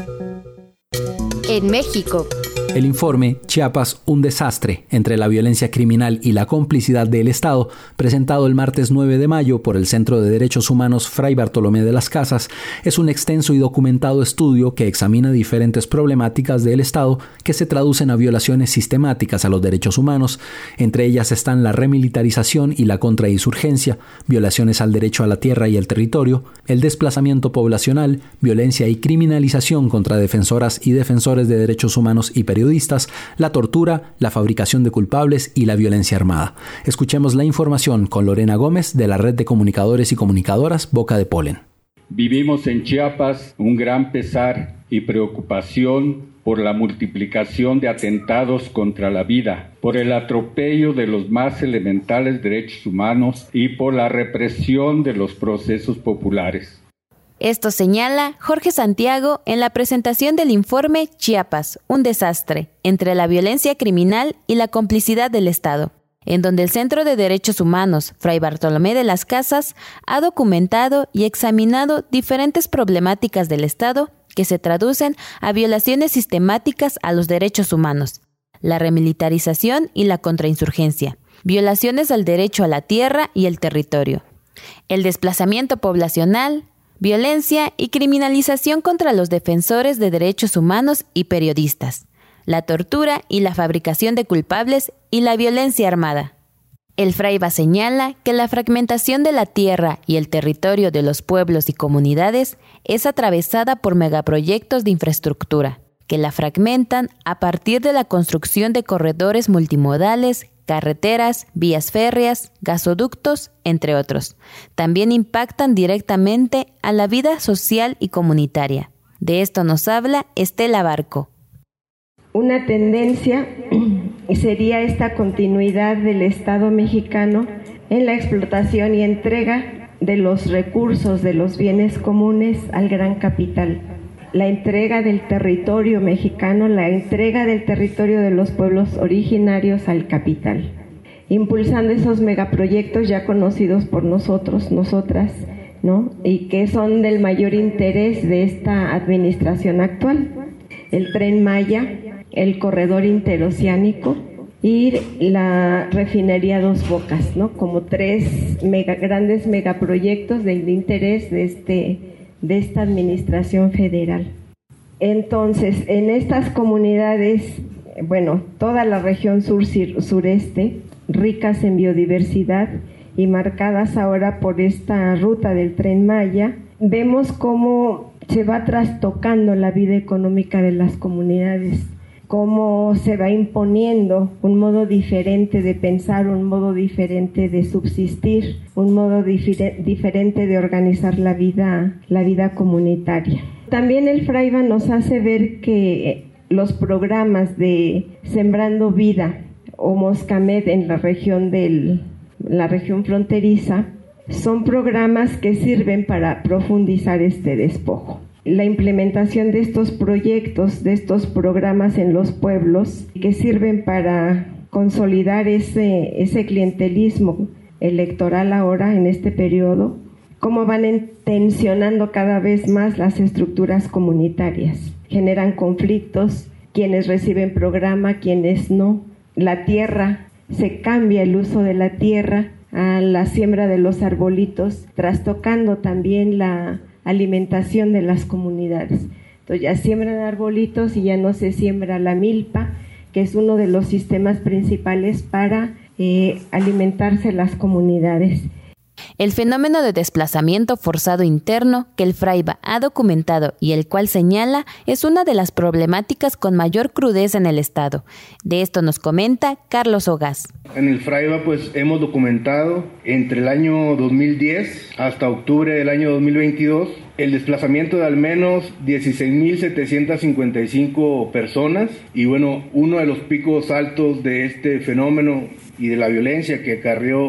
En México. El informe Chiapas, un desastre entre la violencia criminal y la complicidad del Estado, presentado el martes 9 de mayo por el Centro de Derechos Humanos Fray Bartolomé de las Casas, es un extenso y documentado estudio que examina diferentes problemáticas del Estado que se traducen a violaciones sistemáticas a los derechos humanos. Entre ellas están la remilitarización y la contrainsurgencia, violaciones al derecho a la tierra y el territorio, el desplazamiento poblacional, violencia y criminalización contra defensoras y defensores de derechos humanos y periodistas, la tortura, la fabricación de culpables y la violencia armada. Escuchemos la información con Lorena Gómez de la Red de Comunicadores y Comunicadoras Boca de Polen. Vivimos en Chiapas un gran pesar y preocupación por la multiplicación de atentados contra la vida, por el atropello de los más elementales derechos humanos y por la represión de los procesos populares. Esto señala Jorge Santiago en la presentación del informe Chiapas, un desastre, entre la violencia criminal y la complicidad del Estado, en donde el Centro de Derechos Humanos Fray Bartolomé de las Casas ha documentado y examinado diferentes problemáticas del Estado que se traducen a violaciones sistemáticas a los derechos humanos, la remilitarización y la contrainsurgencia, violaciones al derecho a la tierra y el territorio, el desplazamiento poblacional, violencia y criminalización contra los defensores de derechos humanos y periodistas, la tortura y la fabricación de culpables y la violencia armada. El Fraiba señala que la fragmentación de la tierra y el territorio de los pueblos y comunidades es atravesada por megaproyectos de infraestructura, que la fragmentan a partir de la construcción de corredores multimodales carreteras, vías férreas, gasoductos, entre otros. También impactan directamente a la vida social y comunitaria. De esto nos habla Estela Barco. Una tendencia sería esta continuidad del Estado mexicano en la explotación y entrega de los recursos, de los bienes comunes al gran capital. La entrega del territorio mexicano, la entrega del territorio de los pueblos originarios al capital, impulsando esos megaproyectos ya conocidos por nosotros, nosotras, ¿no? Y que son del mayor interés de esta administración actual. El Tren Maya, el corredor interoceánico y la refinería Dos Bocas, ¿no? Como tres grandes megaproyectos de interés de esta administración federal. Entonces, en estas comunidades, bueno, toda la región sureste, ricas en biodiversidad y marcadas ahora por esta ruta del Tren Maya, vemos cómo se va trastocando la vida económica de las comunidades, cómo se va imponiendo un modo diferente de pensar, un modo diferente de subsistir, un modo diferente de organizar la vida comunitaria. También el Fraiba nos hace ver que los programas de Sembrando Vida o Moscamed en la región fronteriza son programas que sirven para profundizar este despojo. La implementación de estos proyectos, de estos programas en los pueblos que sirven para consolidar ese clientelismo electoral ahora en este periodo, cómo van tensionando cada vez más las estructuras comunitarias. Generan conflictos, quienes reciben programa, quienes no. La tierra, se cambia el uso de la tierra a la siembra de los arbolitos, trastocando también la alimentación de las comunidades. Entonces ya siembran arbolitos y ya no se siembra la milpa, que es uno de los sistemas principales para alimentarse las comunidades. El fenómeno de desplazamiento forzado interno que el Fraiba ha documentado y el cual señala es una de las problemáticas con mayor crudeza en el Estado. De esto nos comenta Carlos Ogaz. En el Fraiba hemos documentado entre el año 2010 hasta octubre del año 2022 el desplazamiento de al menos 16.755 personas y bueno, uno de los picos altos de este fenómeno y de la violencia que acarreó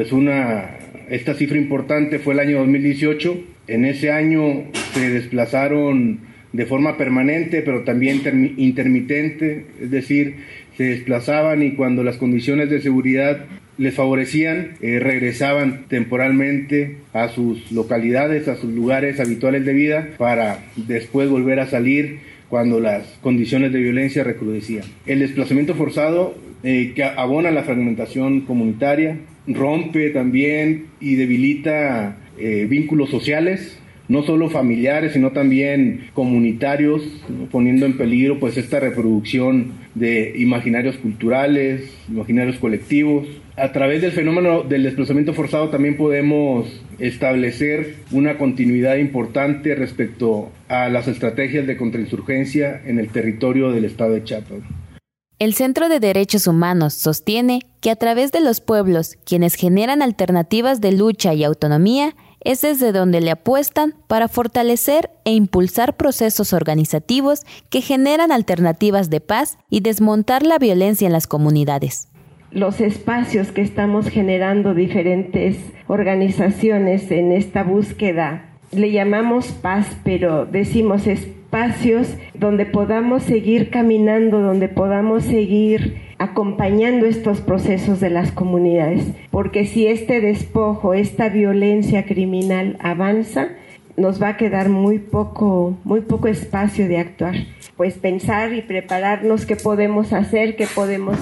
esta cifra importante fue el año 2018. En ese año se desplazaron de forma permanente, pero también intermitente, es decir, se desplazaban y cuando las condiciones de seguridad les favorecían, regresaban temporalmente a sus localidades, a sus lugares habituales de vida, para después volver a salir cuando las condiciones de violencia recrudecían. El desplazamiento forzado que abona la fragmentación comunitaria, rompe también y debilita vínculos sociales, no solo familiares, sino también comunitarios, poniendo en peligro esta reproducción de imaginarios culturales, imaginarios colectivos. A través del fenómeno del desplazamiento forzado también podemos establecer una continuidad importante respecto a las estrategias de contrainsurgencia en el territorio del estado de Chiapas. El Centro de Derechos Humanos sostiene que a través de los pueblos, quienes generan alternativas de lucha y autonomía, es desde donde le apuestan para fortalecer e impulsar procesos organizativos que generan alternativas de paz y desmontar la violencia en las comunidades. Los espacios que estamos generando diferentes organizaciones en esta búsqueda, le llamamos paz, pero decimos espacios donde podamos seguir caminando, donde podamos seguir acompañando estos procesos de las comunidades, porque si este despojo, esta violencia criminal avanza, nos va a quedar muy poco espacio de actuar. Pues pensar y prepararnos qué podemos hacer, qué podemos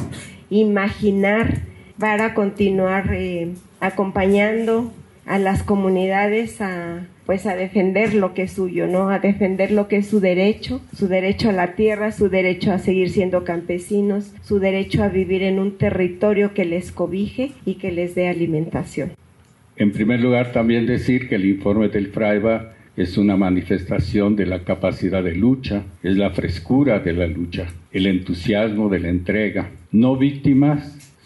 imaginar para continuar acompañando a las comunidades a defender lo que es suyo, ¿no? A defender lo que es su derecho a la tierra, su derecho a seguir siendo campesinos, su derecho a vivir en un territorio que les cobije y que les dé alimentación. En primer lugar, también decir que el informe del Fraiba es una manifestación de la capacidad de lucha, es la frescura de la lucha, el entusiasmo de la entrega, no víctimas,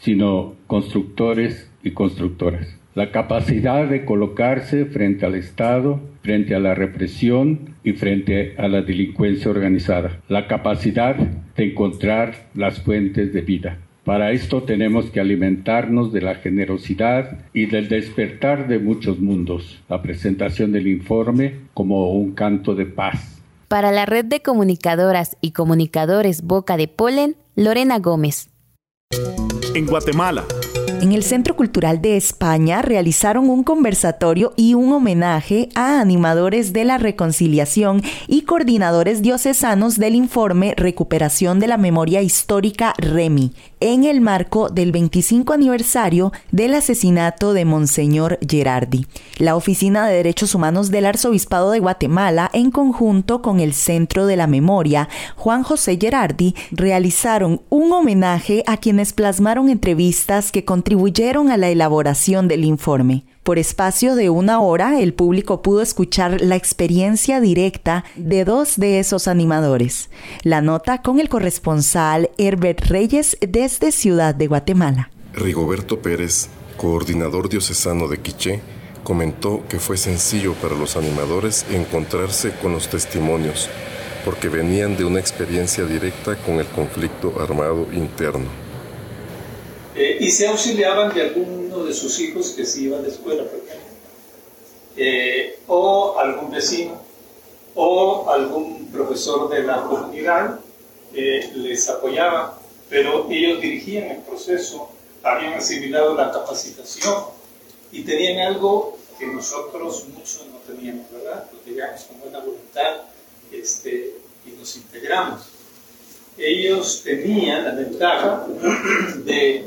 sino constructores y constructoras. La capacidad de colocarse frente al Estado, frente a la represión y frente a la delincuencia organizada. La capacidad de encontrar las fuentes de vida. Para esto tenemos que alimentarnos de la generosidad y del despertar de muchos mundos. La presentación del informe como un canto de paz. Para la red de comunicadoras y comunicadores Boca de Polen, Lorena Gómez. En Guatemala. En el Centro Cultural de España realizaron un conversatorio y un homenaje a animadores de la reconciliación y coordinadores diocesanos del informe Recuperación de la Memoria Histórica REMI, en el marco del 25 aniversario del asesinato de Monseñor Gerardi. La Oficina de Derechos Humanos del Arzobispado de Guatemala, en conjunto con el Centro de la Memoria Juan José Gerardi, realizaron un homenaje a quienes plasmaron entrevistas que contribuyeron a la elaboración del informe. Por espacio de 1 hora, el público pudo escuchar la experiencia directa de 2 de esos animadores. La nota con el corresponsal Herbert Reyes desde Ciudad de Guatemala. Rigoberto Pérez, coordinador diocesano de Quiché, comentó que fue sencillo para los animadores encontrarse con los testimonios, porque venían de una experiencia directa con el conflicto armado interno. Y se auxiliaban de alguno de sus hijos que se iban de escuela, por ejemplo, o algún vecino, o algún profesor de la comunidad les apoyaba, pero ellos dirigían el proceso, habían asimilado la capacitación y tenían algo que nosotros muchos no teníamos, ¿verdad? Pues llegamos con buena voluntad y nos integramos. Ellos tenían la ventaja de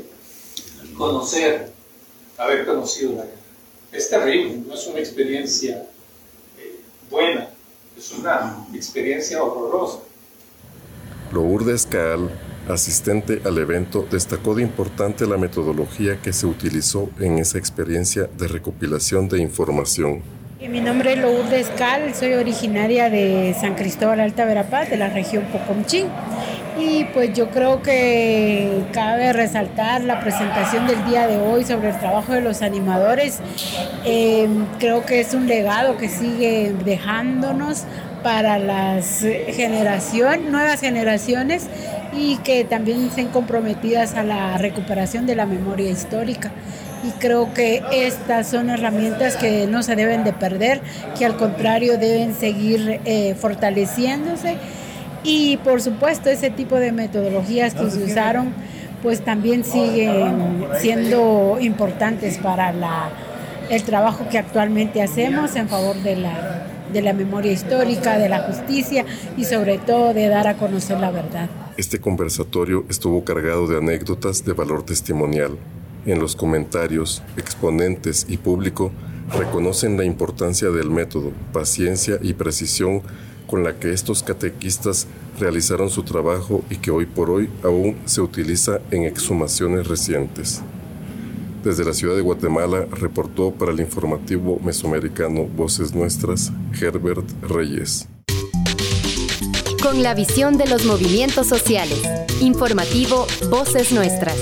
haber conocido la guerra. Es terrible, no es una experiencia buena, es una experiencia horrorosa. Lourdes Caal, asistente al evento, destacó de importante la metodología que se utilizó en esa experiencia de recopilación de información. Mi nombre es Lourdes Caal, soy originaria de San Cristóbal Alta Verapaz, de la región Pocomchín. Y pues yo creo que cabe resaltar la presentación del día de hoy sobre el trabajo de los animadores. Creo que es un legado que sigue dejándonos para las nuevas generaciones y que también estén comprometidas a la recuperación de la memoria histórica. Y creo que estas son herramientas que no se deben de perder, que al contrario deben seguir fortaleciéndose. Y por supuesto ese tipo de metodologías que se usaron pues también siguen siendo importantes para el trabajo que actualmente hacemos en favor de la memoria histórica, de la justicia y sobre todo de dar a conocer la verdad. Este conversatorio estuvo cargado de anécdotas de valor testimonial. En los comentarios, exponentes y público reconocen la importancia del método, paciencia y precisión con la que estos catequistas realizaron su trabajo y que hoy por hoy aún se utiliza en exhumaciones recientes. Desde la ciudad de Guatemala reportó para el informativo mesoamericano Voces Nuestras, Herbert Reyes. Con la visión de los movimientos sociales. Informativo Voces Nuestras.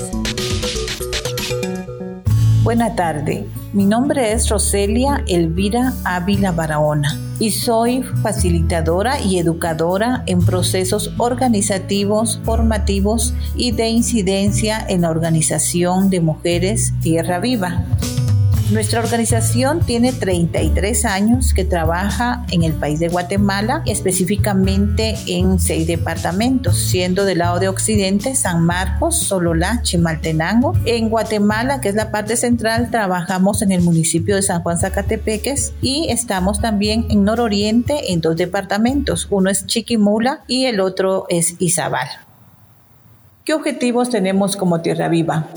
Buena tarde, mi nombre es Roselia Elvira Ávila Barahona y soy facilitadora y educadora en procesos organizativos, formativos y de incidencia en la organización de mujeres Tierra Viva. Nuestra organización tiene 33 años que trabaja en el país de Guatemala, específicamente en 6 departamentos, siendo del lado de occidente San Marcos, Sololá, Chimaltenango. En Guatemala, que es la parte central, trabajamos en el municipio de San Juan Zacatepeques y estamos también en nororiente en 2 departamentos, uno es Chiquimula y el otro es Izabal. ¿Qué objetivos tenemos como Tierra Viva?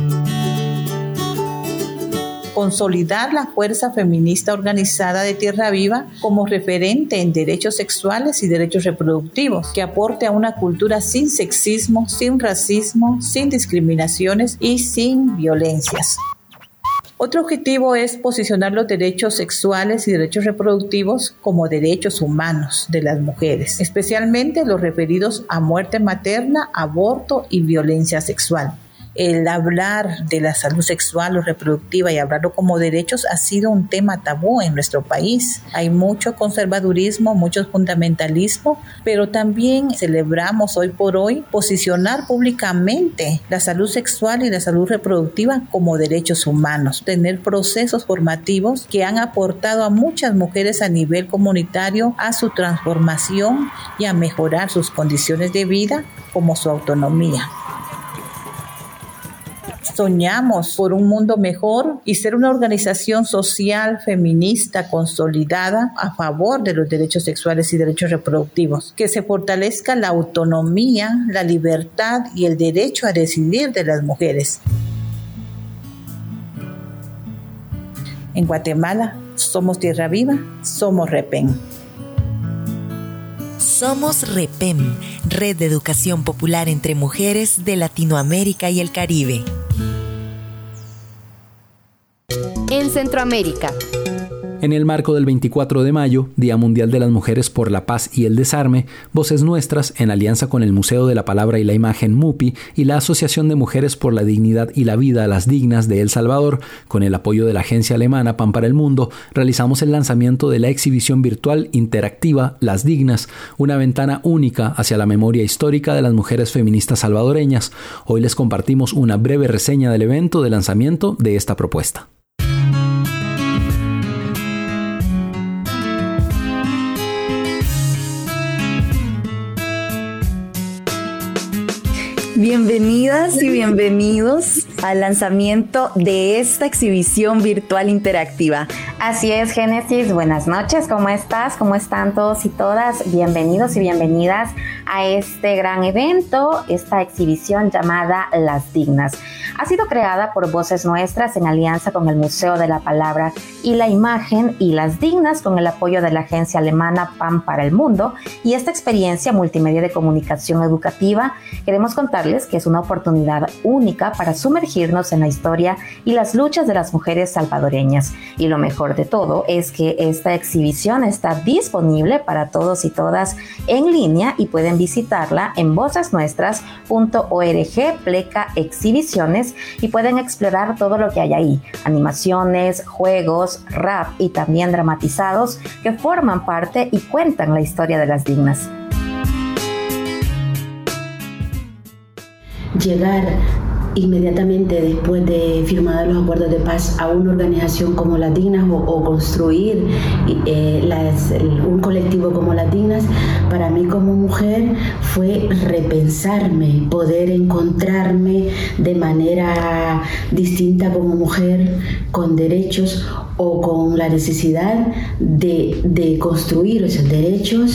Consolidar la fuerza feminista organizada de Tierra Viva como referente en derechos sexuales y derechos reproductivos, que aporte a una cultura sin sexismo, sin racismo, sin discriminaciones y sin violencias. Otro objetivo es posicionar los derechos sexuales y derechos reproductivos como derechos humanos de las mujeres, especialmente los referidos a muerte materna, aborto y violencia sexual. el hablar de la salud sexual o reproductiva y hablarlo como derechos ha sido un tema tabú en nuestro país. Hay mucho conservadurismo, mucho fundamentalismo, pero también celebramos hoy por hoy posicionar públicamente la salud sexual y la salud reproductiva como derechos humanos, tener procesos formativos que han aportado a muchas mujeres a nivel comunitario a su transformación y a mejorar sus condiciones de vida como su autonomía. Soñamos por un mundo mejor y ser una organización social feminista consolidada a favor de los derechos sexuales y derechos reproductivos, que se fortalezca la autonomía, la libertad y el derecho a decidir de las mujeres. En Guatemala somos Tierra Viva, somos REPEN. Somos REPEM, Red de Educación Popular entre Mujeres de Latinoamérica y el Caribe. En Centroamérica. En el marco del 24 de mayo, Día Mundial de las Mujeres por la Paz y el Desarme, Voces Nuestras, en alianza con el Museo de la Palabra y la Imagen MUPI y la Asociación de Mujeres por la Dignidad y la Vida Las Dignas de El Salvador, con el apoyo de la agencia alemana Pan para el Mundo, realizamos el lanzamiento de la exhibición virtual interactiva Las Dignas, una ventana única hacia la memoria histórica de las mujeres feministas salvadoreñas. Hoy les compartimos una breve reseña del evento de lanzamiento de esta propuesta. Bienvenidas y bienvenidos al lanzamiento de esta exhibición virtual interactiva. Así es, Génesis, buenas noches, ¿cómo estás? ¿Cómo están todos y todas? Bienvenidos y bienvenidas a este gran evento, esta exhibición llamada Las Dignas. Ha sido creada por Voces Nuestras en alianza con el Museo de la Palabra y la Imagen y Las Dignas con el apoyo de la agencia alemana Pan para el Mundo, y esta experiencia multimedia de comunicación educativa queremos contarles que es una oportunidad única para sumergirnos en la historia y las luchas de las mujeres salvadoreñas. Y lo mejor de todo es que esta exhibición está disponible para todos y todas en línea y pueden visitarla en vocesnuestras.org/exhibiciones y pueden explorar todo lo que hay ahí: animaciones, juegos, rap y también dramatizados que forman parte y cuentan la historia de las dignas. Llegar inmediatamente después de firmar los acuerdos de paz a una organización como Las Dignas o construir un colectivo como Las Dignas, para mí como mujer fue repensarme, poder encontrarme de manera distinta como mujer, con derechos o con la necesidad de construir esos derechos.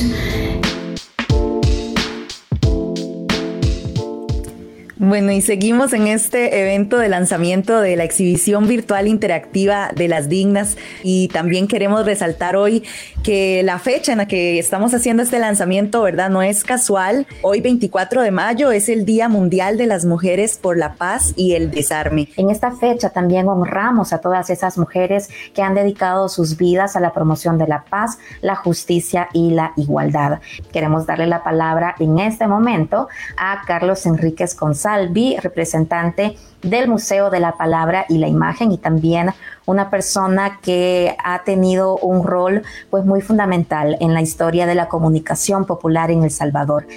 Bueno, y seguimos en este evento de lanzamiento de la exhibición virtual interactiva de Las Dignas, y también queremos resaltar hoy que la fecha en la que estamos haciendo este lanzamiento, ¿verdad?, no es casual. Hoy, 24 de mayo, es el Día Mundial de las Mujeres por la Paz y el Desarme. En esta fecha también honramos a todas esas mujeres que han dedicado sus vidas a la promoción de la paz, la justicia y la igualdad. Queremos darle la palabra en este momento a Carlos Enríquez González, representante del Museo de la Palabra y la Imagen, y también una persona que ha tenido un rol pues muy fundamental en la historia de la comunicación popular en El Salvador.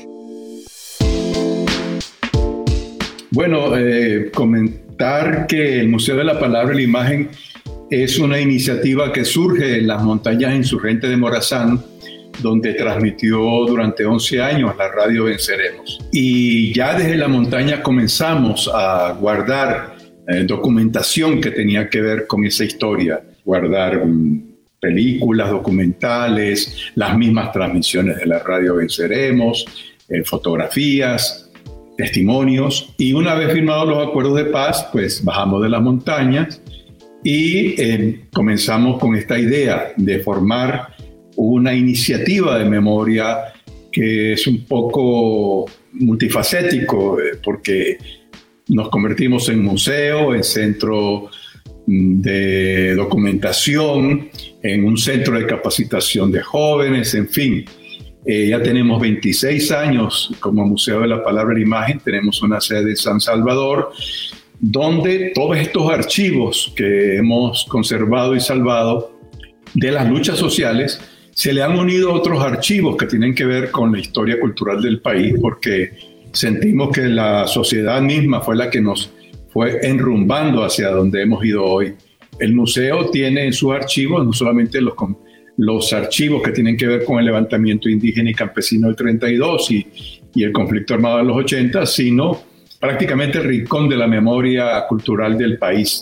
Bueno, comentar que el Museo de la Palabra y la Imagen es una iniciativa que surge en las montañas insurgentes de Morazán, donde transmitió durante 11 años la radio Venceremos. Y ya desde la montaña comenzamos a guardar documentación que tenía que ver con esa historia, guardar películas, documentales, las mismas transmisiones de la radio Venceremos, fotografías, testimonios. Y una vez firmados los acuerdos de paz, pues bajamos de las montañas y comenzamos con esta idea de formar una iniciativa de memoria que es un poco multifacético, porque nos convertimos en museo, en centro de documentación, en un centro de capacitación de jóvenes, en fin. Ya tenemos 26 años como Museo de la Palabra y la Imagen. Tenemos una sede en San Salvador, donde todos estos archivos que hemos conservado y salvado de las luchas sociales se le han unido otros archivos que tienen que ver con la historia cultural del país, porque sentimos que la sociedad misma fue la que nos fue enrumbando hacia donde hemos ido hoy. El museo tiene en sus archivos no solamente los archivos que tienen que ver con el levantamiento indígena y campesino del 32 y el conflicto armado de los 80, sino prácticamente el rincón de la memoria cultural del país.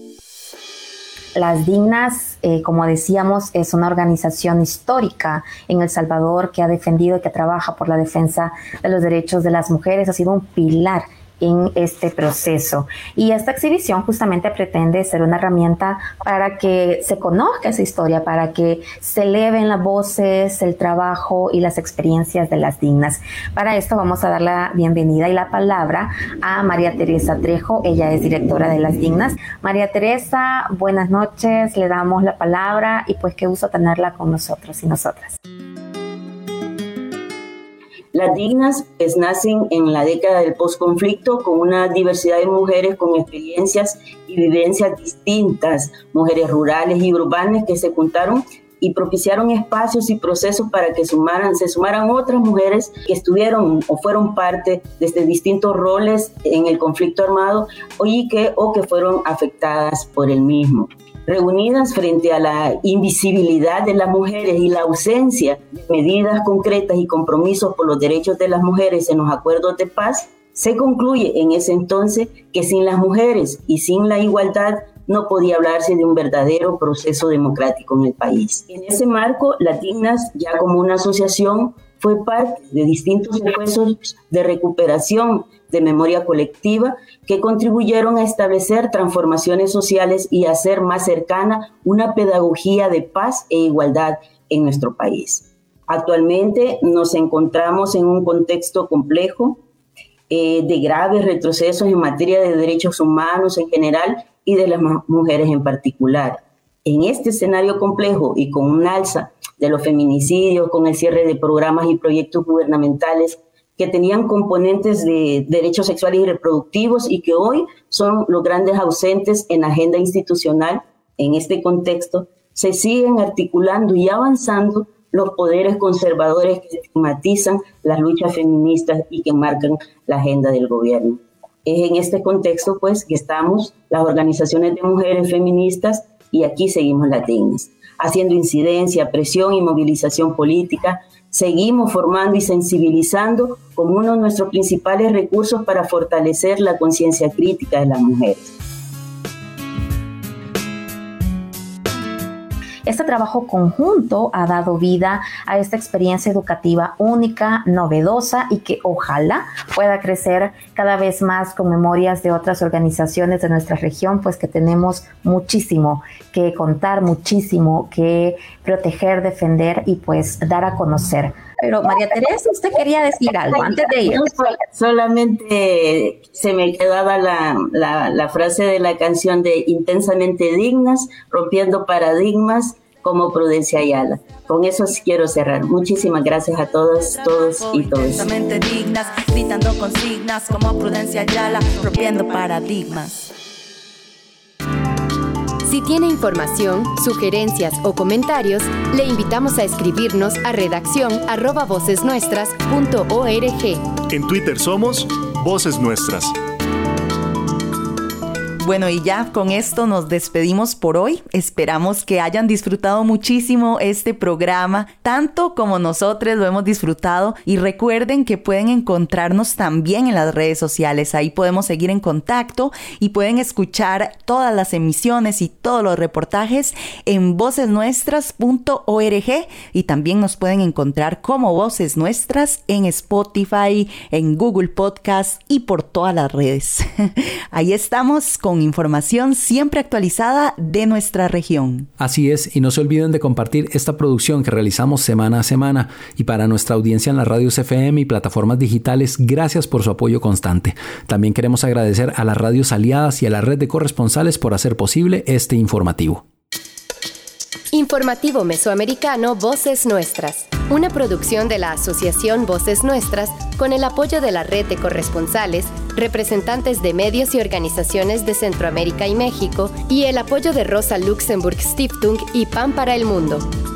Las Dignas, como decíamos, es una organización histórica en El Salvador que ha defendido y que trabaja por la defensa de los derechos de las mujeres. Ha sido un pilar en este proceso. Y esta exhibición justamente pretende ser una herramienta para que se conozca esa historia, para que se eleven las voces, el trabajo y las experiencias de las Dignas. Para esto vamos a dar la bienvenida y la palabra a María Teresa Trejo. Ella es directora de las Dignas. María Teresa, buenas noches, le damos la palabra y pues qué gusto tenerla con nosotros y nosotras. Las Dignas nacen en la década del posconflicto con una diversidad de mujeres con experiencias y vivencias distintas, mujeres rurales y urbanas que se juntaron y propiciaron espacios y procesos para que se sumaran otras mujeres que estuvieron o fueron parte desde distintos roles en el conflicto armado o que fueron afectadas por el mismo. Reunidas frente a la invisibilidad de las mujeres y la ausencia de medidas concretas y compromisos por los derechos de las mujeres en los acuerdos de paz, se concluye en ese entonces que sin las mujeres y sin la igualdad no podía hablarse de un verdadero proceso democrático en el país. En ese marco, Las Dignas, ya como una asociación, fue parte de distintos esfuerzos de recuperación de memoria colectiva que contribuyeron a establecer transformaciones sociales y a hacer más cercana una pedagogía de paz e igualdad en nuestro país. Actualmente nos encontramos en un contexto complejo de graves retrocesos en materia de derechos humanos en general y de las mujeres en particular. En este escenario complejo y con un alza de los feminicidios, con el cierre de programas y proyectos gubernamentales que tenían componentes de derechos sexuales y reproductivos y que hoy son los grandes ausentes en la agenda institucional, en este contexto se siguen articulando y avanzando los poderes conservadores que estigmatizan las luchas feministas y que marcan la agenda del gobierno. Es en este contexto, pues, que estamos las organizaciones de mujeres feministas y aquí seguimos Las Dignas, haciendo incidencia, presión y movilización política. Seguimos formando y sensibilizando como uno de nuestros principales recursos para fortalecer la conciencia crítica de las mujeres. Este trabajo conjunto ha dado vida a esta experiencia educativa única, novedosa y que ojalá pueda crecer cada vez más con memorias de otras organizaciones de nuestra región, pues que tenemos muchísimo que contar, muchísimo que proteger, defender y pues dar a conocer. Pero María Teresa, usted quería decir algo antes de ir. Solamente se me quedaba la frase de la canción de Intensamente Dignas, rompiendo paradigmas como Prudencia Ayala. Con eso quiero cerrar. Muchísimas gracias a todos y todas. Intensamente dignas, gritando consignas como Prudencia Ayala, rompiendo paradigmas. Si tiene información, sugerencias o comentarios, le invitamos a escribirnos a redaccion@vocesnuestras.org. En Twitter somos Voces Nuestras. Bueno, y ya con esto nos despedimos por hoy. Esperamos que hayan disfrutado muchísimo este programa, tanto como nosotros lo hemos disfrutado. Y recuerden que pueden encontrarnos también en las redes sociales. Ahí podemos seguir en contacto y pueden escuchar todas las emisiones y todos los reportajes en vocesnuestras.org. Y también nos pueden encontrar como Voces Nuestras en Spotify, en Google Podcast y por todas las redes. Ahí estamos con información siempre actualizada de nuestra región. Así es, y no se olviden de compartir esta producción que realizamos semana a semana. Y para nuestra audiencia en las radios FM y plataformas digitales, gracias por su apoyo constante. También queremos agradecer a las radios aliadas y a la red de corresponsales por hacer posible este informativo. Informativo Mesoamericano Voces Nuestras. Una producción de la Asociación Voces Nuestras con el apoyo de la Red de Corresponsales, representantes de medios y organizaciones de Centroamérica y México y el apoyo de Rosa Luxemburg Stiftung y Pan para el Mundo.